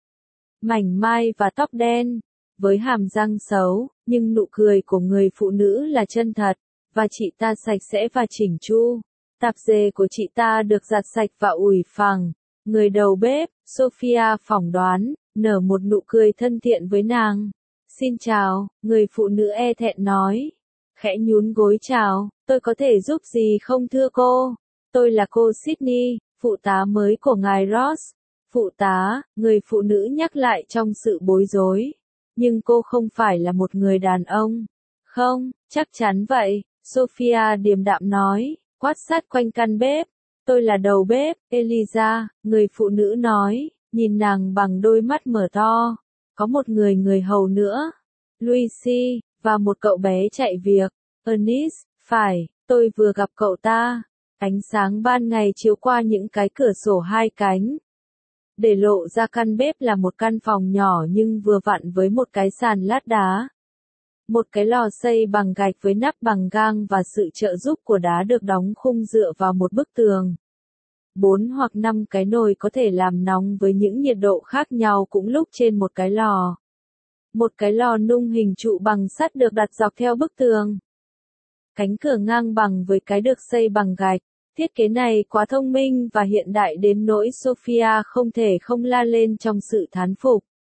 Mảnh mai và tóc đen, với hàm răng xấu, nhưng nụ cười của người phụ nữ là chân thật, và chị ta sạch sẽ và chỉnh chu. Tạp dề của chị ta được giặt sạch và ủi phẳng. Người đầu bếp, Sophia phỏng đoán, nở một nụ cười thân thiện với nàng. Xin chào, người phụ nữ e thẹn nói. Khẽ nhún gối chào, tôi có thể giúp gì không thưa cô? Tôi là cô Sydney, phụ tá mới của ngài Ross. Phụ tá, người phụ nữ nhắc lại trong sự bối rối. Nhưng cô không phải là một người đàn ông. Không, chắc chắn vậy, Sophia điềm đạm nói, quát sát quanh căn bếp. Tôi là đầu bếp, Eliza, người phụ nữ nói, nhìn nàng bằng đôi mắt mở to. Có một người người hầu nữa. Lucy, và một cậu bé chạy việc. Ernest, phải, tôi vừa gặp cậu ta. Ánh sáng ban ngày chiếu qua những cái cửa sổ hai cánh. Để lộ ra căn bếp là một căn phòng nhỏ nhưng vừa vặn với một cái sàn lát đá. Một cái lò xây bằng gạch với nắp bằng gang và sự trợ giúp của đá được đóng khung dựa vào một bức tường. Bốn hoặc năm cái nồi có thể làm nóng với những nhiệt độ khác nhau cũng lúc trên một cái lò. Một cái lò nung hình trụ bằng sắt được đặt dọc theo bức tường. Cánh cửa ngang bằng với cái được xây bằng gạch. Thiết kế này quá thông minh và hiện đại đến nỗi Sophia không thể không la lên trong sự thán phục.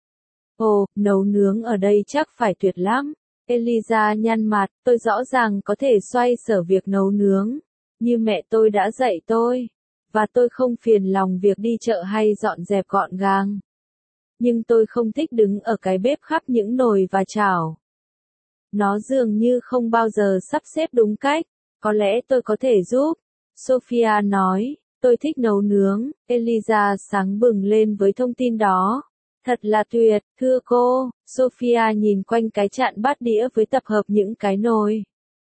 Ồ, nấu nướng ở đây chắc phải tuyệt lắm. Eliza nhăn mặt, tôi rõ ràng có thể xoay sở việc nấu nướng, như mẹ tôi đã dạy tôi, và tôi không phiền lòng việc đi chợ hay dọn dẹp gọn gàng. Nhưng tôi không thích đứng ở cái bếp khắp những nồi và chảo. Nó dường như không bao giờ sắp xếp đúng cách, có lẽ tôi có thể giúp. Sophia nói, tôi thích nấu nướng. Eliza sáng bừng lên với thông tin đó. Thật là tuyệt, thưa cô. Sophia nhìn quanh cái chạn bát đĩa với tập hợp những cái nồi,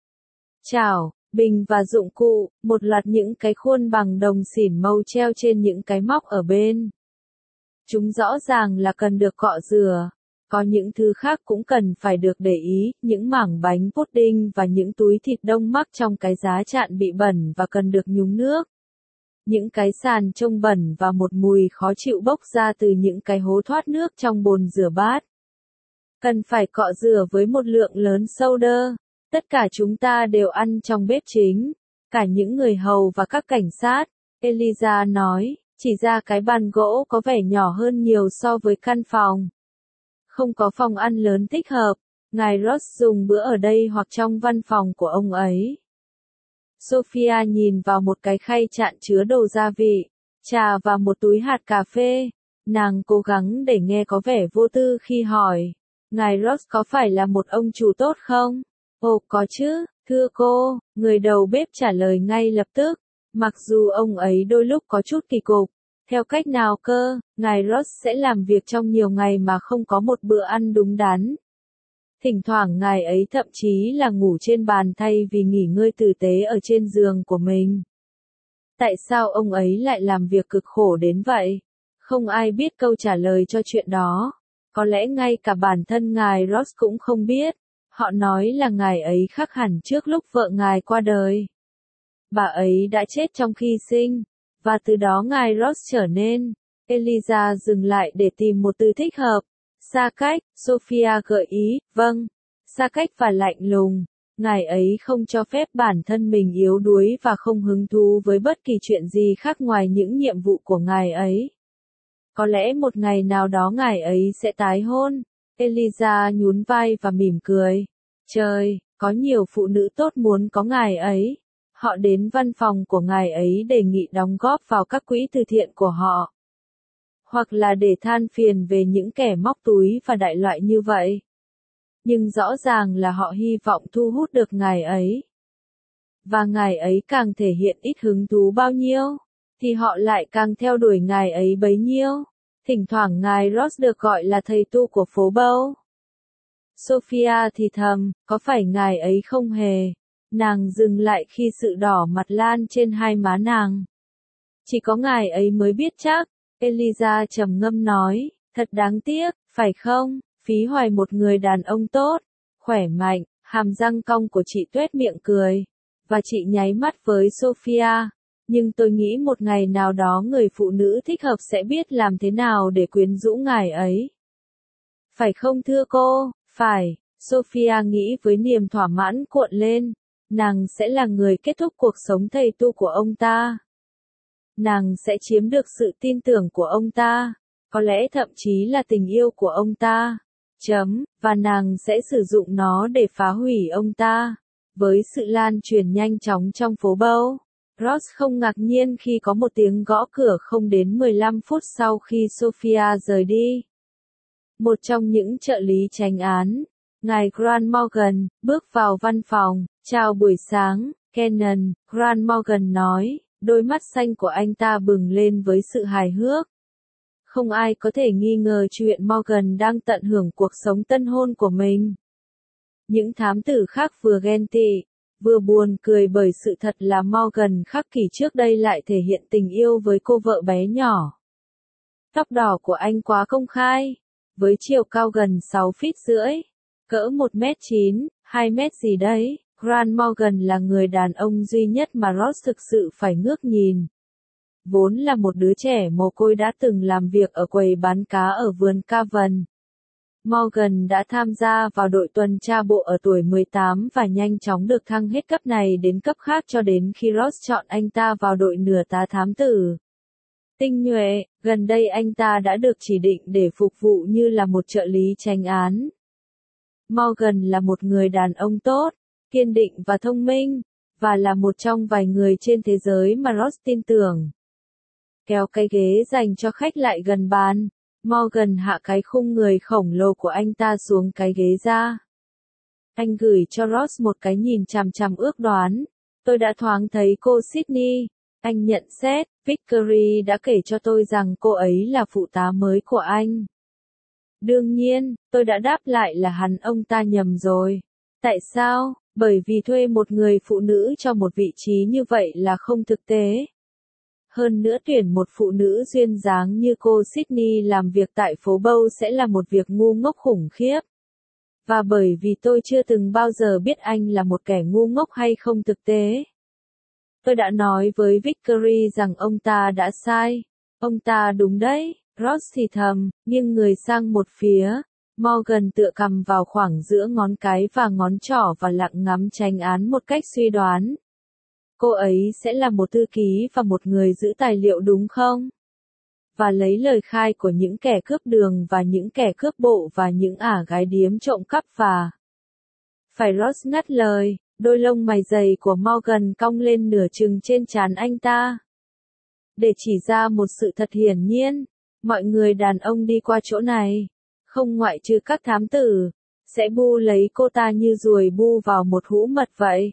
chảo, bình và dụng cụ, một loạt những cái khuôn bằng đồng xỉn màu treo trên những cái móc ở bên. Chúng rõ ràng là cần được cọ rửa. Có những thứ khác cũng cần phải được để ý, những mảng bánh pudding và những túi thịt đông mắc trong cái giá chạn bị bẩn và cần được nhúng nước. Những cái sàn trông bẩn và một mùi khó chịu bốc ra từ những cái hố thoát nước trong bồn rửa bát. Cần phải cọ rửa với một lượng lớn soda. Tất cả chúng ta đều ăn trong bếp chính, cả những người hầu và các cảnh sát. Eliza nói, chỉ ra cái bàn gỗ có vẻ nhỏ hơn nhiều so với căn phòng. Không có phòng ăn lớn thích hợp, ngài Ross dùng bữa ở đây hoặc trong văn phòng của ông ấy. Sophia nhìn vào một cái khay chạn chứa đồ gia vị, trà và một túi hạt cà phê. Nàng cố gắng để nghe có vẻ vô tư khi hỏi, ngài Ross có phải là một ông chủ tốt không? Ồ, có chứ, thưa cô, người đầu bếp trả lời ngay lập tức, mặc dù ông ấy đôi lúc có chút kỳ cục. Theo cách nào cơ, ngài Ross sẽ làm việc trong nhiều ngày mà không có một bữa ăn đúng đắn. Thỉnh thoảng ngài ấy thậm chí là ngủ trên bàn thay vì nghỉ ngơi tử tế ở trên giường của mình. Tại sao ông ấy lại làm việc cực khổ đến vậy? Không ai biết câu trả lời cho chuyện đó. Có lẽ ngay cả bản thân ngài Ross cũng không biết. Họ nói là ngài ấy khác hẳn trước lúc vợ ngài qua đời. Bà ấy đã chết trong khi sinh. Và từ đó ngài Ross trở nên. Eliza dừng lại để tìm một từ thích hợp. Xa cách, Sophia gợi ý, vâng. Xa cách và lạnh lùng. Ngài ấy không cho phép bản thân mình yếu đuối và không hứng thú với bất kỳ chuyện gì khác ngoài những nhiệm vụ của ngài ấy. Có lẽ một ngày nào đó ngài ấy sẽ tái hôn. Eliza nhún vai và mỉm cười. Trời, có nhiều phụ nữ tốt muốn có ngài ấy. Họ đến văn phòng của ngài ấy đề nghị đóng góp vào các quỹ từ thiện của họ. Hoặc là để than phiền về những kẻ móc túi và đại loại như vậy. Nhưng rõ ràng là họ hy vọng thu hút được ngài ấy. Và ngài ấy càng thể hiện ít hứng thú bao nhiêu, thì họ lại càng theo đuổi ngài ấy bấy nhiêu. Thỉnh thoảng ngài Ross được gọi là thầy tu của phố Bow. Sophia thì thầm, có phải ngài ấy không hề? Nàng dừng lại khi sự đỏ mặt lan trên hai má nàng. Chỉ có ngài ấy mới biết chắc. Eliza trầm ngâm nói, thật đáng tiếc, phải không? Phí hoài một người đàn ông tốt, khỏe mạnh. Hàm răng cong của chị tuét miệng cười, và chị nháy mắt với Sophia. Nhưng tôi nghĩ một ngày nào đó người phụ nữ thích hợp sẽ biết làm thế nào để quyến rũ ngài ấy. Phải không thưa cô? Phải, Sophia nghĩ với niềm thỏa mãn cuộn lên. Nàng sẽ là người kết thúc cuộc sống thầy tu của ông ta. Nàng sẽ chiếm được sự tin tưởng của ông ta, có lẽ thậm chí là tình yêu của ông ta. Chấm, và nàng sẽ sử dụng nó để phá hủy ông ta. Với sự lan truyền nhanh chóng trong phố Bow, Ross không ngạc nhiên khi có một tiếng gõ cửa không đến mười lăm phút sau khi Sophia rời đi. Một trong những trợ lý chánh án, ngài Grant Morgan, bước vào văn phòng. Chào buổi sáng, Kenan, Grant Morgan nói, đôi mắt xanh của anh ta bừng lên với sự hài hước. Không ai có thể nghi ngờ chuyện Morgan đang tận hưởng cuộc sống tân hôn của mình. Những thám tử khác vừa ghen tị, vừa buồn cười bởi sự thật là Morgan khắc kỷ trước đây lại thể hiện tình yêu với cô vợ bé nhỏ. Tóc đỏ của anh quá công khai, với chiều cao gần sáu feet rưỡi, cỡ một mét chín, hai mét gì đấy. Grant Morgan là người đàn ông duy nhất mà Ross thực sự phải ngước nhìn. Vốn là một đứa trẻ mồ côi đã từng làm việc ở quầy bán cá ở vườn Cavan. Morgan đã tham gia vào đội tuần tra bộ ở tuổi mười tám và nhanh chóng được thăng hết cấp này đến cấp khác cho đến khi Ross chọn anh ta vào đội nửa tá thám tử. Tinh nhuệ, gần đây anh ta đã được chỉ định để phục vụ như là một trợ lý chánh án. Morgan là một người đàn ông tốt, kiên định và thông minh, và là một trong vài người trên thế giới mà Ross tin tưởng. Kéo cái ghế dành cho khách lại gần bàn, Morgan hạ cái khung người khổng lồ của anh ta xuống cái ghế ra. Anh gửi cho Ross một cái nhìn chằm chằm ước đoán. Tôi đã thoáng thấy cô Sydney. Anh nhận xét, Vickery đã kể cho tôi rằng cô ấy là phụ tá mới của anh. Đương nhiên, tôi đã đáp lại là hắn ông ta nhầm rồi. Tại sao? Bởi vì thuê một người phụ nữ cho một vị trí như vậy là không thực tế. Hơn nữa tuyển một phụ nữ duyên dáng như cô Sydney làm việc tại phố Bow sẽ là một việc ngu ngốc khủng khiếp. Và bởi vì tôi chưa từng bao giờ biết anh là một kẻ ngu ngốc hay không thực tế. Tôi đã nói với Vickery rằng ông ta đã sai. Ông ta đúng đấy, Ross thì thầm, nghiêng người sang một phía. Morgan tựa cằm vào khoảng giữa ngón cái và ngón trỏ và lặng ngắm tranh án một cách suy đoán. Cô ấy sẽ là một thư ký và một người giữ tài liệu đúng không? Và lấy lời khai của những kẻ cướp đường và những kẻ cướp bộ và những ả gái điếm trộm cắp và... Phải Ross ngắt lời, đôi lông mày dày của Morgan cong lên nửa chừng trên trán anh ta. Để chỉ ra một sự thật hiển nhiên, mọi người đàn ông đi qua chỗ này, không ngoại trừ các thám tử, sẽ bu lấy cô ta như ruồi bu vào một hũ mật vậy.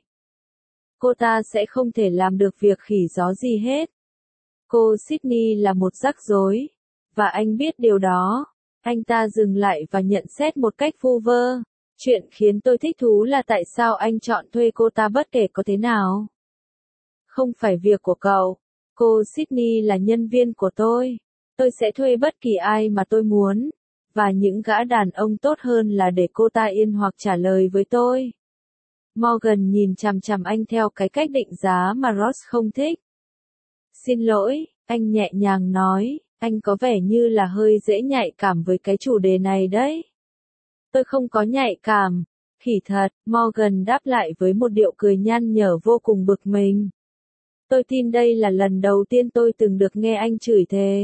Cô ta sẽ không thể làm được việc khỉ gió gì hết. Cô Sydney là một rắc rối, và anh biết điều đó. Anh ta dừng lại và nhận xét một cách vu vơ. Chuyện khiến tôi thích thú là tại sao anh chọn thuê cô ta bất kể có thế nào. Không phải việc của cậu. Cô Sydney là nhân viên của tôi. Tôi sẽ thuê bất kỳ ai mà tôi muốn. Và những gã đàn ông tốt hơn là để cô ta yên hoặc trả lời với tôi. Morgan nhìn chằm chằm anh theo cái cách định giá mà Ross không thích. Xin lỗi, anh nhẹ nhàng nói, anh có vẻ như là hơi dễ nhạy cảm với cái chủ đề này đấy. Tôi không có nhạy cảm. Khỉ thật, Morgan đáp lại với một điệu cười nhăn nhở vô cùng bực mình. Tôi tin đây là lần đầu tiên tôi từng được nghe anh chửi thề.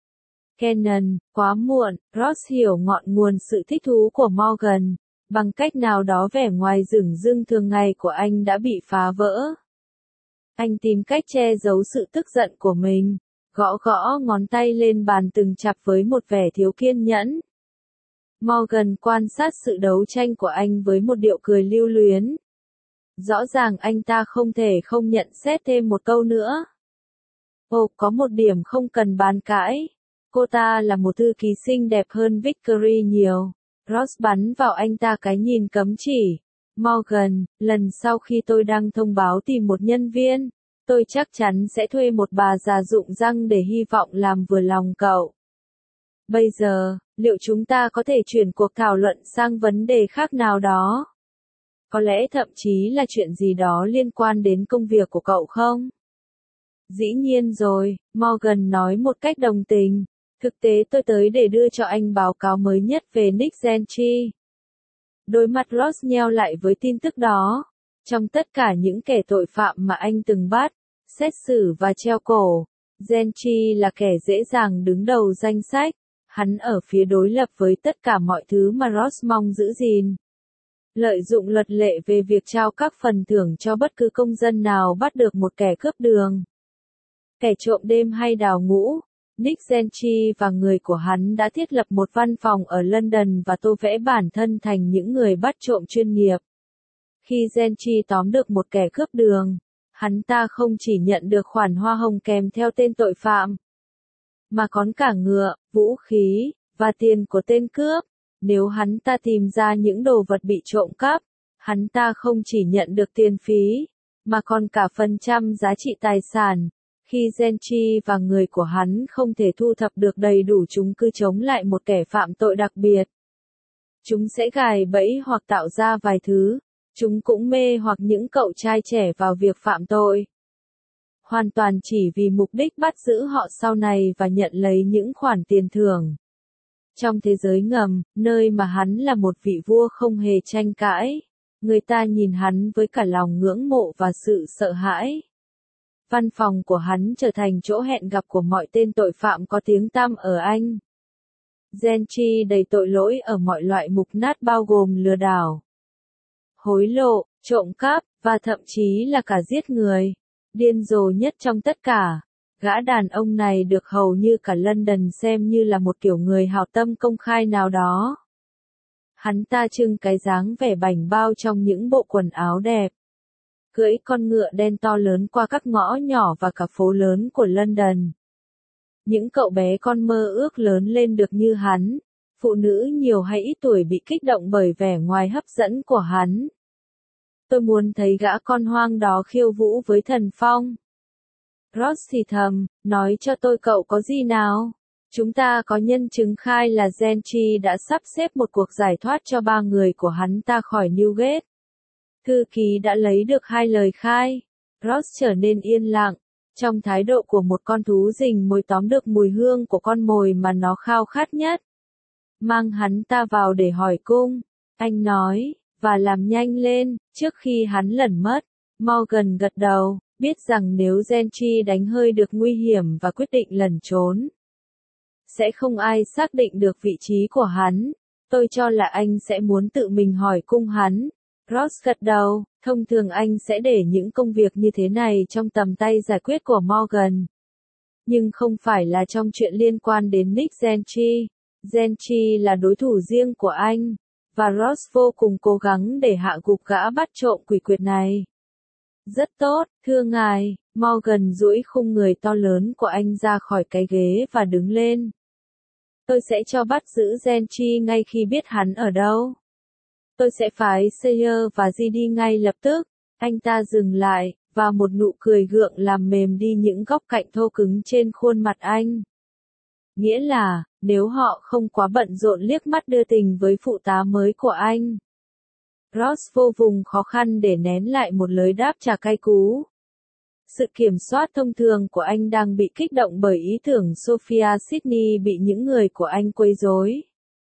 Kenan, quá muộn, Ross hiểu ngọn nguồn sự thích thú của Morgan. Bằng cách nào đó vẻ ngoài rừng rưng thường ngày của anh đã bị phá vỡ. Anh tìm cách che giấu sự tức giận của mình, gõ gõ ngón tay lên bàn từng chặp với một vẻ thiếu kiên nhẫn. Morgan quan sát sự đấu tranh của anh với một điệu cười lưu luyến. Rõ ràng anh ta không thể không nhận xét thêm một câu nữa. Ồ, có một điểm không cần bàn cãi. Cô ta là một thư ký xinh đẹp hơn Vickery nhiều. Ross bắn vào anh ta cái nhìn cấm chỉ. Morgan, lần sau khi tôi đăng thông báo tìm một nhân viên, tôi chắc chắn sẽ thuê một bà già rụng răng để hy vọng làm vừa lòng cậu. Bây giờ, liệu chúng ta có thể chuyển cuộc thảo luận sang vấn đề khác nào đó? Có lẽ thậm chí là chuyện gì đó liên quan đến công việc của cậu không? Dĩ nhiên rồi, Morgan nói một cách đồng tình. Thực tế tôi tới để đưa cho anh báo cáo mới nhất về Nick Gentry. Đôi mắt Ross nheo lại với tin tức đó. Trong tất cả những kẻ tội phạm mà anh từng bắt, xét xử và treo cổ, Gentry là kẻ dễ dàng đứng đầu danh sách. Hắn ở phía đối lập với tất cả mọi thứ mà Ross mong giữ gìn. Lợi dụng luật lệ về việc trao các phần thưởng cho bất cứ công dân nào bắt được một kẻ cướp đường, kẻ trộm đêm hay đào ngũ. Nick Gentry và người của hắn đã thiết lập một văn phòng ở London và tô vẽ bản thân thành những người bắt trộm chuyên nghiệp. Khi Gentry tóm được một kẻ cướp đường, hắn ta không chỉ nhận được khoản hoa hồng kèm theo tên tội phạm, mà còn cả ngựa, vũ khí, và tiền của tên cướp. Nếu hắn ta tìm ra những đồ vật bị trộm cắp, hắn ta không chỉ nhận được tiền phí, mà còn cả phần trăm giá trị tài sản. Khi Gentry và người của hắn không thể thu thập được đầy đủ chứng cứ chống lại một kẻ phạm tội đặc biệt, chúng sẽ gài bẫy hoặc tạo ra vài thứ. Chúng cũng mê hoặc những cậu trai trẻ vào việc phạm tội, hoàn toàn chỉ vì mục đích bắt giữ họ sau này và nhận lấy những khoản tiền thưởng. Trong thế giới ngầm, nơi mà hắn là một vị vua không hề tranh cãi, người ta nhìn hắn với cả lòng ngưỡng mộ và sự sợ hãi. Văn phòng của hắn trở thành chỗ hẹn gặp của mọi tên tội phạm có tiếng tăm ở Anh. Gentry đầy tội lỗi ở mọi loại mục nát bao gồm lừa đảo, hối lộ, trộm cắp, và thậm chí là cả giết người. Điên rồ nhất trong tất cả, gã đàn ông này được hầu như cả London xem như là một kiểu người hảo tâm công khai nào đó. Hắn ta trưng cái dáng vẻ bảnh bao trong những bộ quần áo đẹp, cưỡi con ngựa đen to lớn qua các ngõ nhỏ và cả phố lớn của London. Những cậu bé con mơ ước lớn lên được như hắn, phụ nữ nhiều hay ít tuổi bị kích động bởi vẻ ngoài hấp dẫn của hắn. Tôi muốn thấy gã con hoang đó khiêu vũ với thần phong. Ross thì thầm, nói cho tôi cậu có gì nào? Chúng ta có nhân chứng khai là Gentry đã sắp xếp một cuộc giải thoát cho ba người của hắn ta khỏi Newgate. Thư ký đã lấy được hai lời khai. Ross trở nên yên lặng, trong thái độ của một con thú rình mồi tóm được mùi hương của con mồi mà nó khao khát nhất. Mang hắn ta vào để hỏi cung, anh nói, và làm nhanh lên, trước khi hắn lẩn mất. Morgan gật đầu, biết rằng nếu Gentry đánh hơi được nguy hiểm và quyết định lẩn trốn, sẽ không ai xác định được vị trí của hắn. Tôi cho là anh sẽ muốn tự mình hỏi cung hắn. Ross gật đầu, thông thường anh sẽ để những công việc như thế này trong tầm tay giải quyết của Morgan. Nhưng không phải là trong chuyện liên quan đến Nick Gentry. Gentry là đối thủ riêng của anh, và Ross vô cùng cố gắng để hạ gục gã bắt trộm quỷ quyệt này. Rất tốt, thưa ngài. Morgan duỗi khung người to lớn của anh ra khỏi cái ghế và đứng lên. Tôi sẽ cho bắt giữ Gentry ngay khi biết hắn ở đâu. Tôi sẽ phái Sayer và G đi ngay lập tức. Anh ta dừng lại, và một nụ cười gượng làm mềm đi những góc cạnh thô cứng trên khuôn mặt anh. Nghĩa là, nếu họ không quá bận rộn liếc mắt đưa tình với phụ tá mới của anh. Ross vô vùng khó khăn để nén lại một lời đáp trả cay cú. Sự kiểm soát thông thường của anh đang bị kích động bởi ý tưởng Sophia Sydney bị những người của anh quấy rối.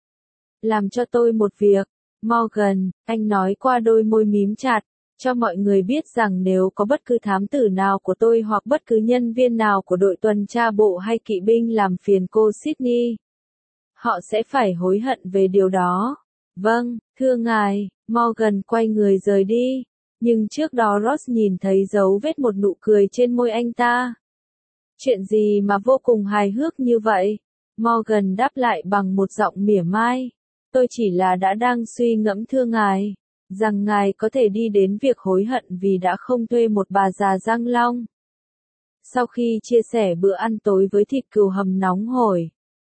Làm cho tôi một việc, Morgan, anh nói qua đôi môi mím chặt, cho mọi người biết rằng nếu có bất cứ thám tử nào của tôi hoặc bất cứ nhân viên nào của đội tuần tra bộ hay kỵ binh làm phiền cô Sydney, họ sẽ phải hối hận về điều đó. Vâng, thưa ngài. Morgan quay người rời đi, nhưng trước đó Ross nhìn thấy dấu vết một nụ cười trên môi anh ta. Chuyện gì mà vô cùng hài hước như vậy? Morgan đáp lại bằng một giọng mỉa mai. Tôi chỉ là đã đang suy ngẫm thưa ngài, rằng ngài có thể đi đến việc hối hận vì đã không thuê một bà già răng long. Sau khi chia sẻ bữa ăn tối với thịt cừu hầm nóng hổi,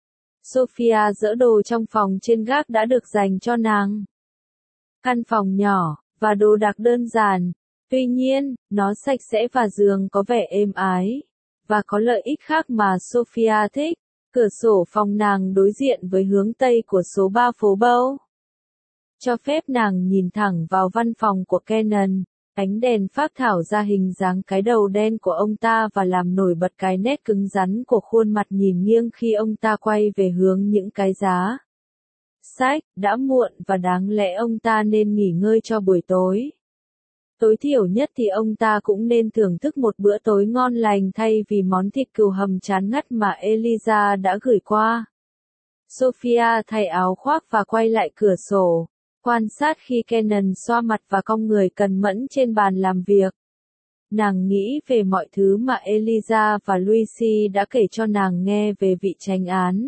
Sophia dỡ đồ trong phòng trên gác đã được dành cho nàng. Căn phòng nhỏ, và đồ đạc đơn giản, tuy nhiên, nó sạch sẽ và giường có vẻ êm ái, và có lợi ích khác mà Sophia thích. Cửa sổ phòng nàng đối diện với hướng Tây của số ba phố Bow, cho phép nàng nhìn thẳng vào văn phòng của Cannon. Ánh đèn phác thảo ra hình dáng cái đầu đen của ông ta và làm nổi bật cái nét cứng rắn của khuôn mặt nhìn nghiêng khi ông ta quay về hướng những cái giá sách. Đã muộn và đáng lẽ ông ta nên nghỉ ngơi cho buổi tối. Tối thiểu nhất thì ông ta cũng nên thưởng thức một bữa tối ngon lành thay vì món thịt cừu hầm chán ngắt mà Eliza đã gửi qua. Sophia thay áo khoác và quay lại cửa sổ, quan sát khi Kenan xoa mặt và cong người cần mẫn trên bàn làm việc. Nàng nghĩ về mọi thứ mà Eliza và Lucy đã kể cho nàng nghe về vị chánh án.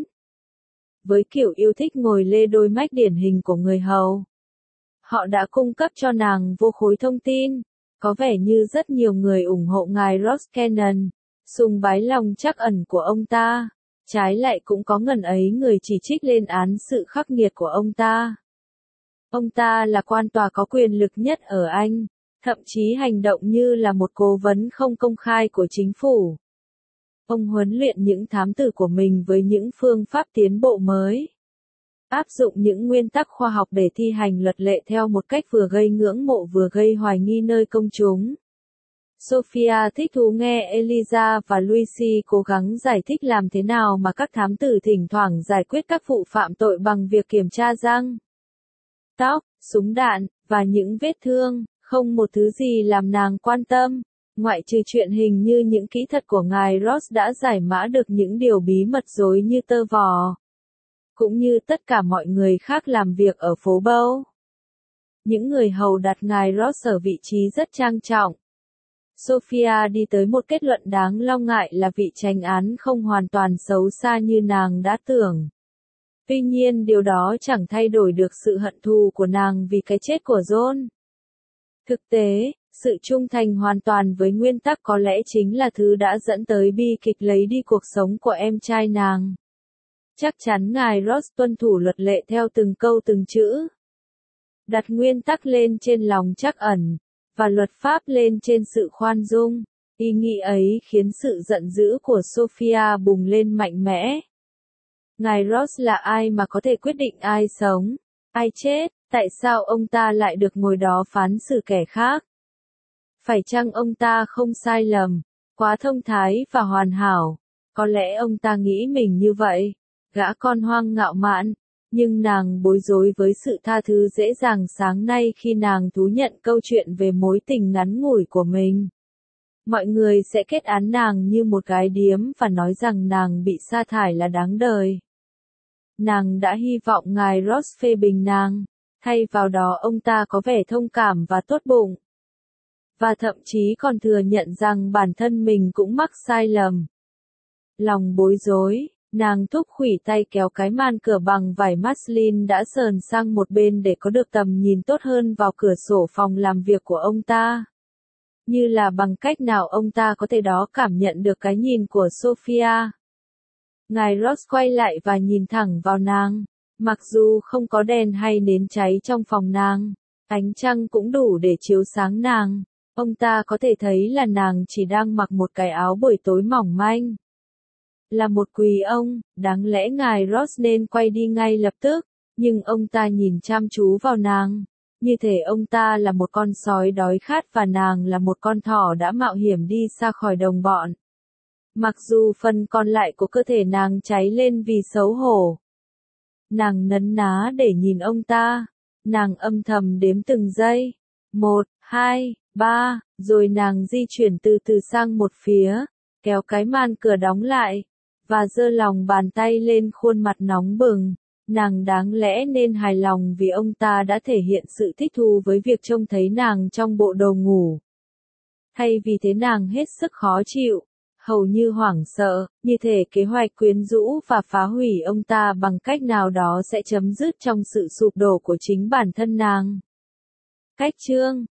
Với kiểu yêu thích ngồi lê đôi mách điển hình của người hầu, họ đã cung cấp cho nàng vô khối thông tin. Có vẻ như rất nhiều người ủng hộ ngài Ross Kenan, sùng bái lòng trắc ẩn của ông ta. Trái lại cũng có ngần ấy người chỉ trích lên án sự khắc nghiệt của ông ta. Ông ta là quan tòa có quyền lực nhất ở Anh, thậm chí hành động như là một cố vấn không công khai của chính phủ. Ông huấn luyện những thám tử của mình với những phương pháp tiến bộ mới, áp dụng những nguyên tắc khoa học để thi hành luật lệ theo một cách vừa gây ngưỡng mộ vừa gây hoài nghi nơi công chúng. Sophia thích thú nghe Eliza và Lucy cố gắng giải thích làm thế nào mà các thám tử thỉnh thoảng giải quyết các vụ phạm tội bằng việc kiểm tra răng, tóc, súng đạn, và những vết thương. Không một thứ gì làm nàng quan tâm, ngoại trừ chuyện hình như những kỹ thuật của ngài Ross đã giải mã được những điều bí mật rối như tơ vò. Cũng như tất cả mọi người khác làm việc ở phố Bow. Những người hầu đặt ngài Ross ở vị trí rất trang trọng. Sophia đi tới một kết luận đáng lo ngại là vị chánh án không hoàn toàn xấu xa như nàng đã tưởng. Tuy nhiên điều đó chẳng thay đổi được sự hận thù của nàng vì cái chết của John. Thực tế, sự trung thành hoàn toàn với nguyên tắc có lẽ chính là thứ đã dẫn tới bi kịch lấy đi cuộc sống của em trai nàng. Chắc chắn ngài Ross tuân thủ luật lệ theo từng câu từng chữ. Đặt nguyên tắc lên trên lòng trắc ẩn, và luật pháp lên trên sự khoan dung. Ý nghĩ ấy khiến sự giận dữ của Sophia bùng lên mạnh mẽ. Ngài Ross là ai mà có thể quyết định ai sống, ai chết, tại sao ông ta lại được ngồi đó phán xử kẻ khác? Phải chăng ông ta không sai lầm, quá thông thái và hoàn hảo? Có lẽ ông ta nghĩ mình như vậy, gã con hoang ngạo mạn, nhưng nàng bối rối với sự tha thứ dễ dàng sáng nay khi nàng thú nhận câu chuyện về mối tình ngắn ngủi của mình. Mọi người sẽ kết án nàng như một gái điếm và nói rằng nàng bị sa thải là đáng đời. Nàng đã hy vọng ngài Ross phê bình nàng, thay vào đó ông ta có vẻ thông cảm và tốt bụng. Và thậm chí còn thừa nhận rằng bản thân mình cũng mắc sai lầm. Lòng bối rối, nàng thúc khủy tay kéo cái màn cửa bằng vải muslin đã sờn sang một bên để có được tầm nhìn tốt hơn vào cửa sổ phòng làm việc của ông ta. Như là bằng cách nào ông ta có thể đó cảm nhận được cái nhìn của Sophia. Ngài Ross quay lại và nhìn thẳng vào nàng. Mặc dù không có đèn hay nến cháy trong phòng nàng, ánh trăng cũng đủ để chiếu sáng nàng. Ông ta có thể thấy là nàng chỉ đang mặc một cái áo buổi tối mỏng manh. Là một quý ông, đáng lẽ ngài Ross nên quay đi ngay lập tức, nhưng ông ta nhìn chăm chú vào nàng. Như thể ông ta là một con sói đói khát và nàng là một con thỏ đã mạo hiểm đi xa khỏi đồng bọn. Mặc dù phần còn lại của cơ thể nàng cháy lên vì xấu hổ. Nàng nấn ná để nhìn ông ta. Nàng âm thầm đếm từng giây. Một, hai, ba, rồi nàng di chuyển từ từ sang một phía, kéo cái màn cửa đóng lại, và giơ lòng bàn tay lên khuôn mặt nóng bừng. Nàng đáng lẽ nên hài lòng vì ông ta đã thể hiện sự thích thú với việc trông thấy nàng trong bộ đồ ngủ. Thay vì thế nàng hết sức khó chịu, hầu như hoảng sợ, như thể kế hoạch quyến rũ và phá hủy ông ta bằng cách nào đó sẽ chấm dứt trong sự sụp đổ của chính bản thân nàng. Cách chương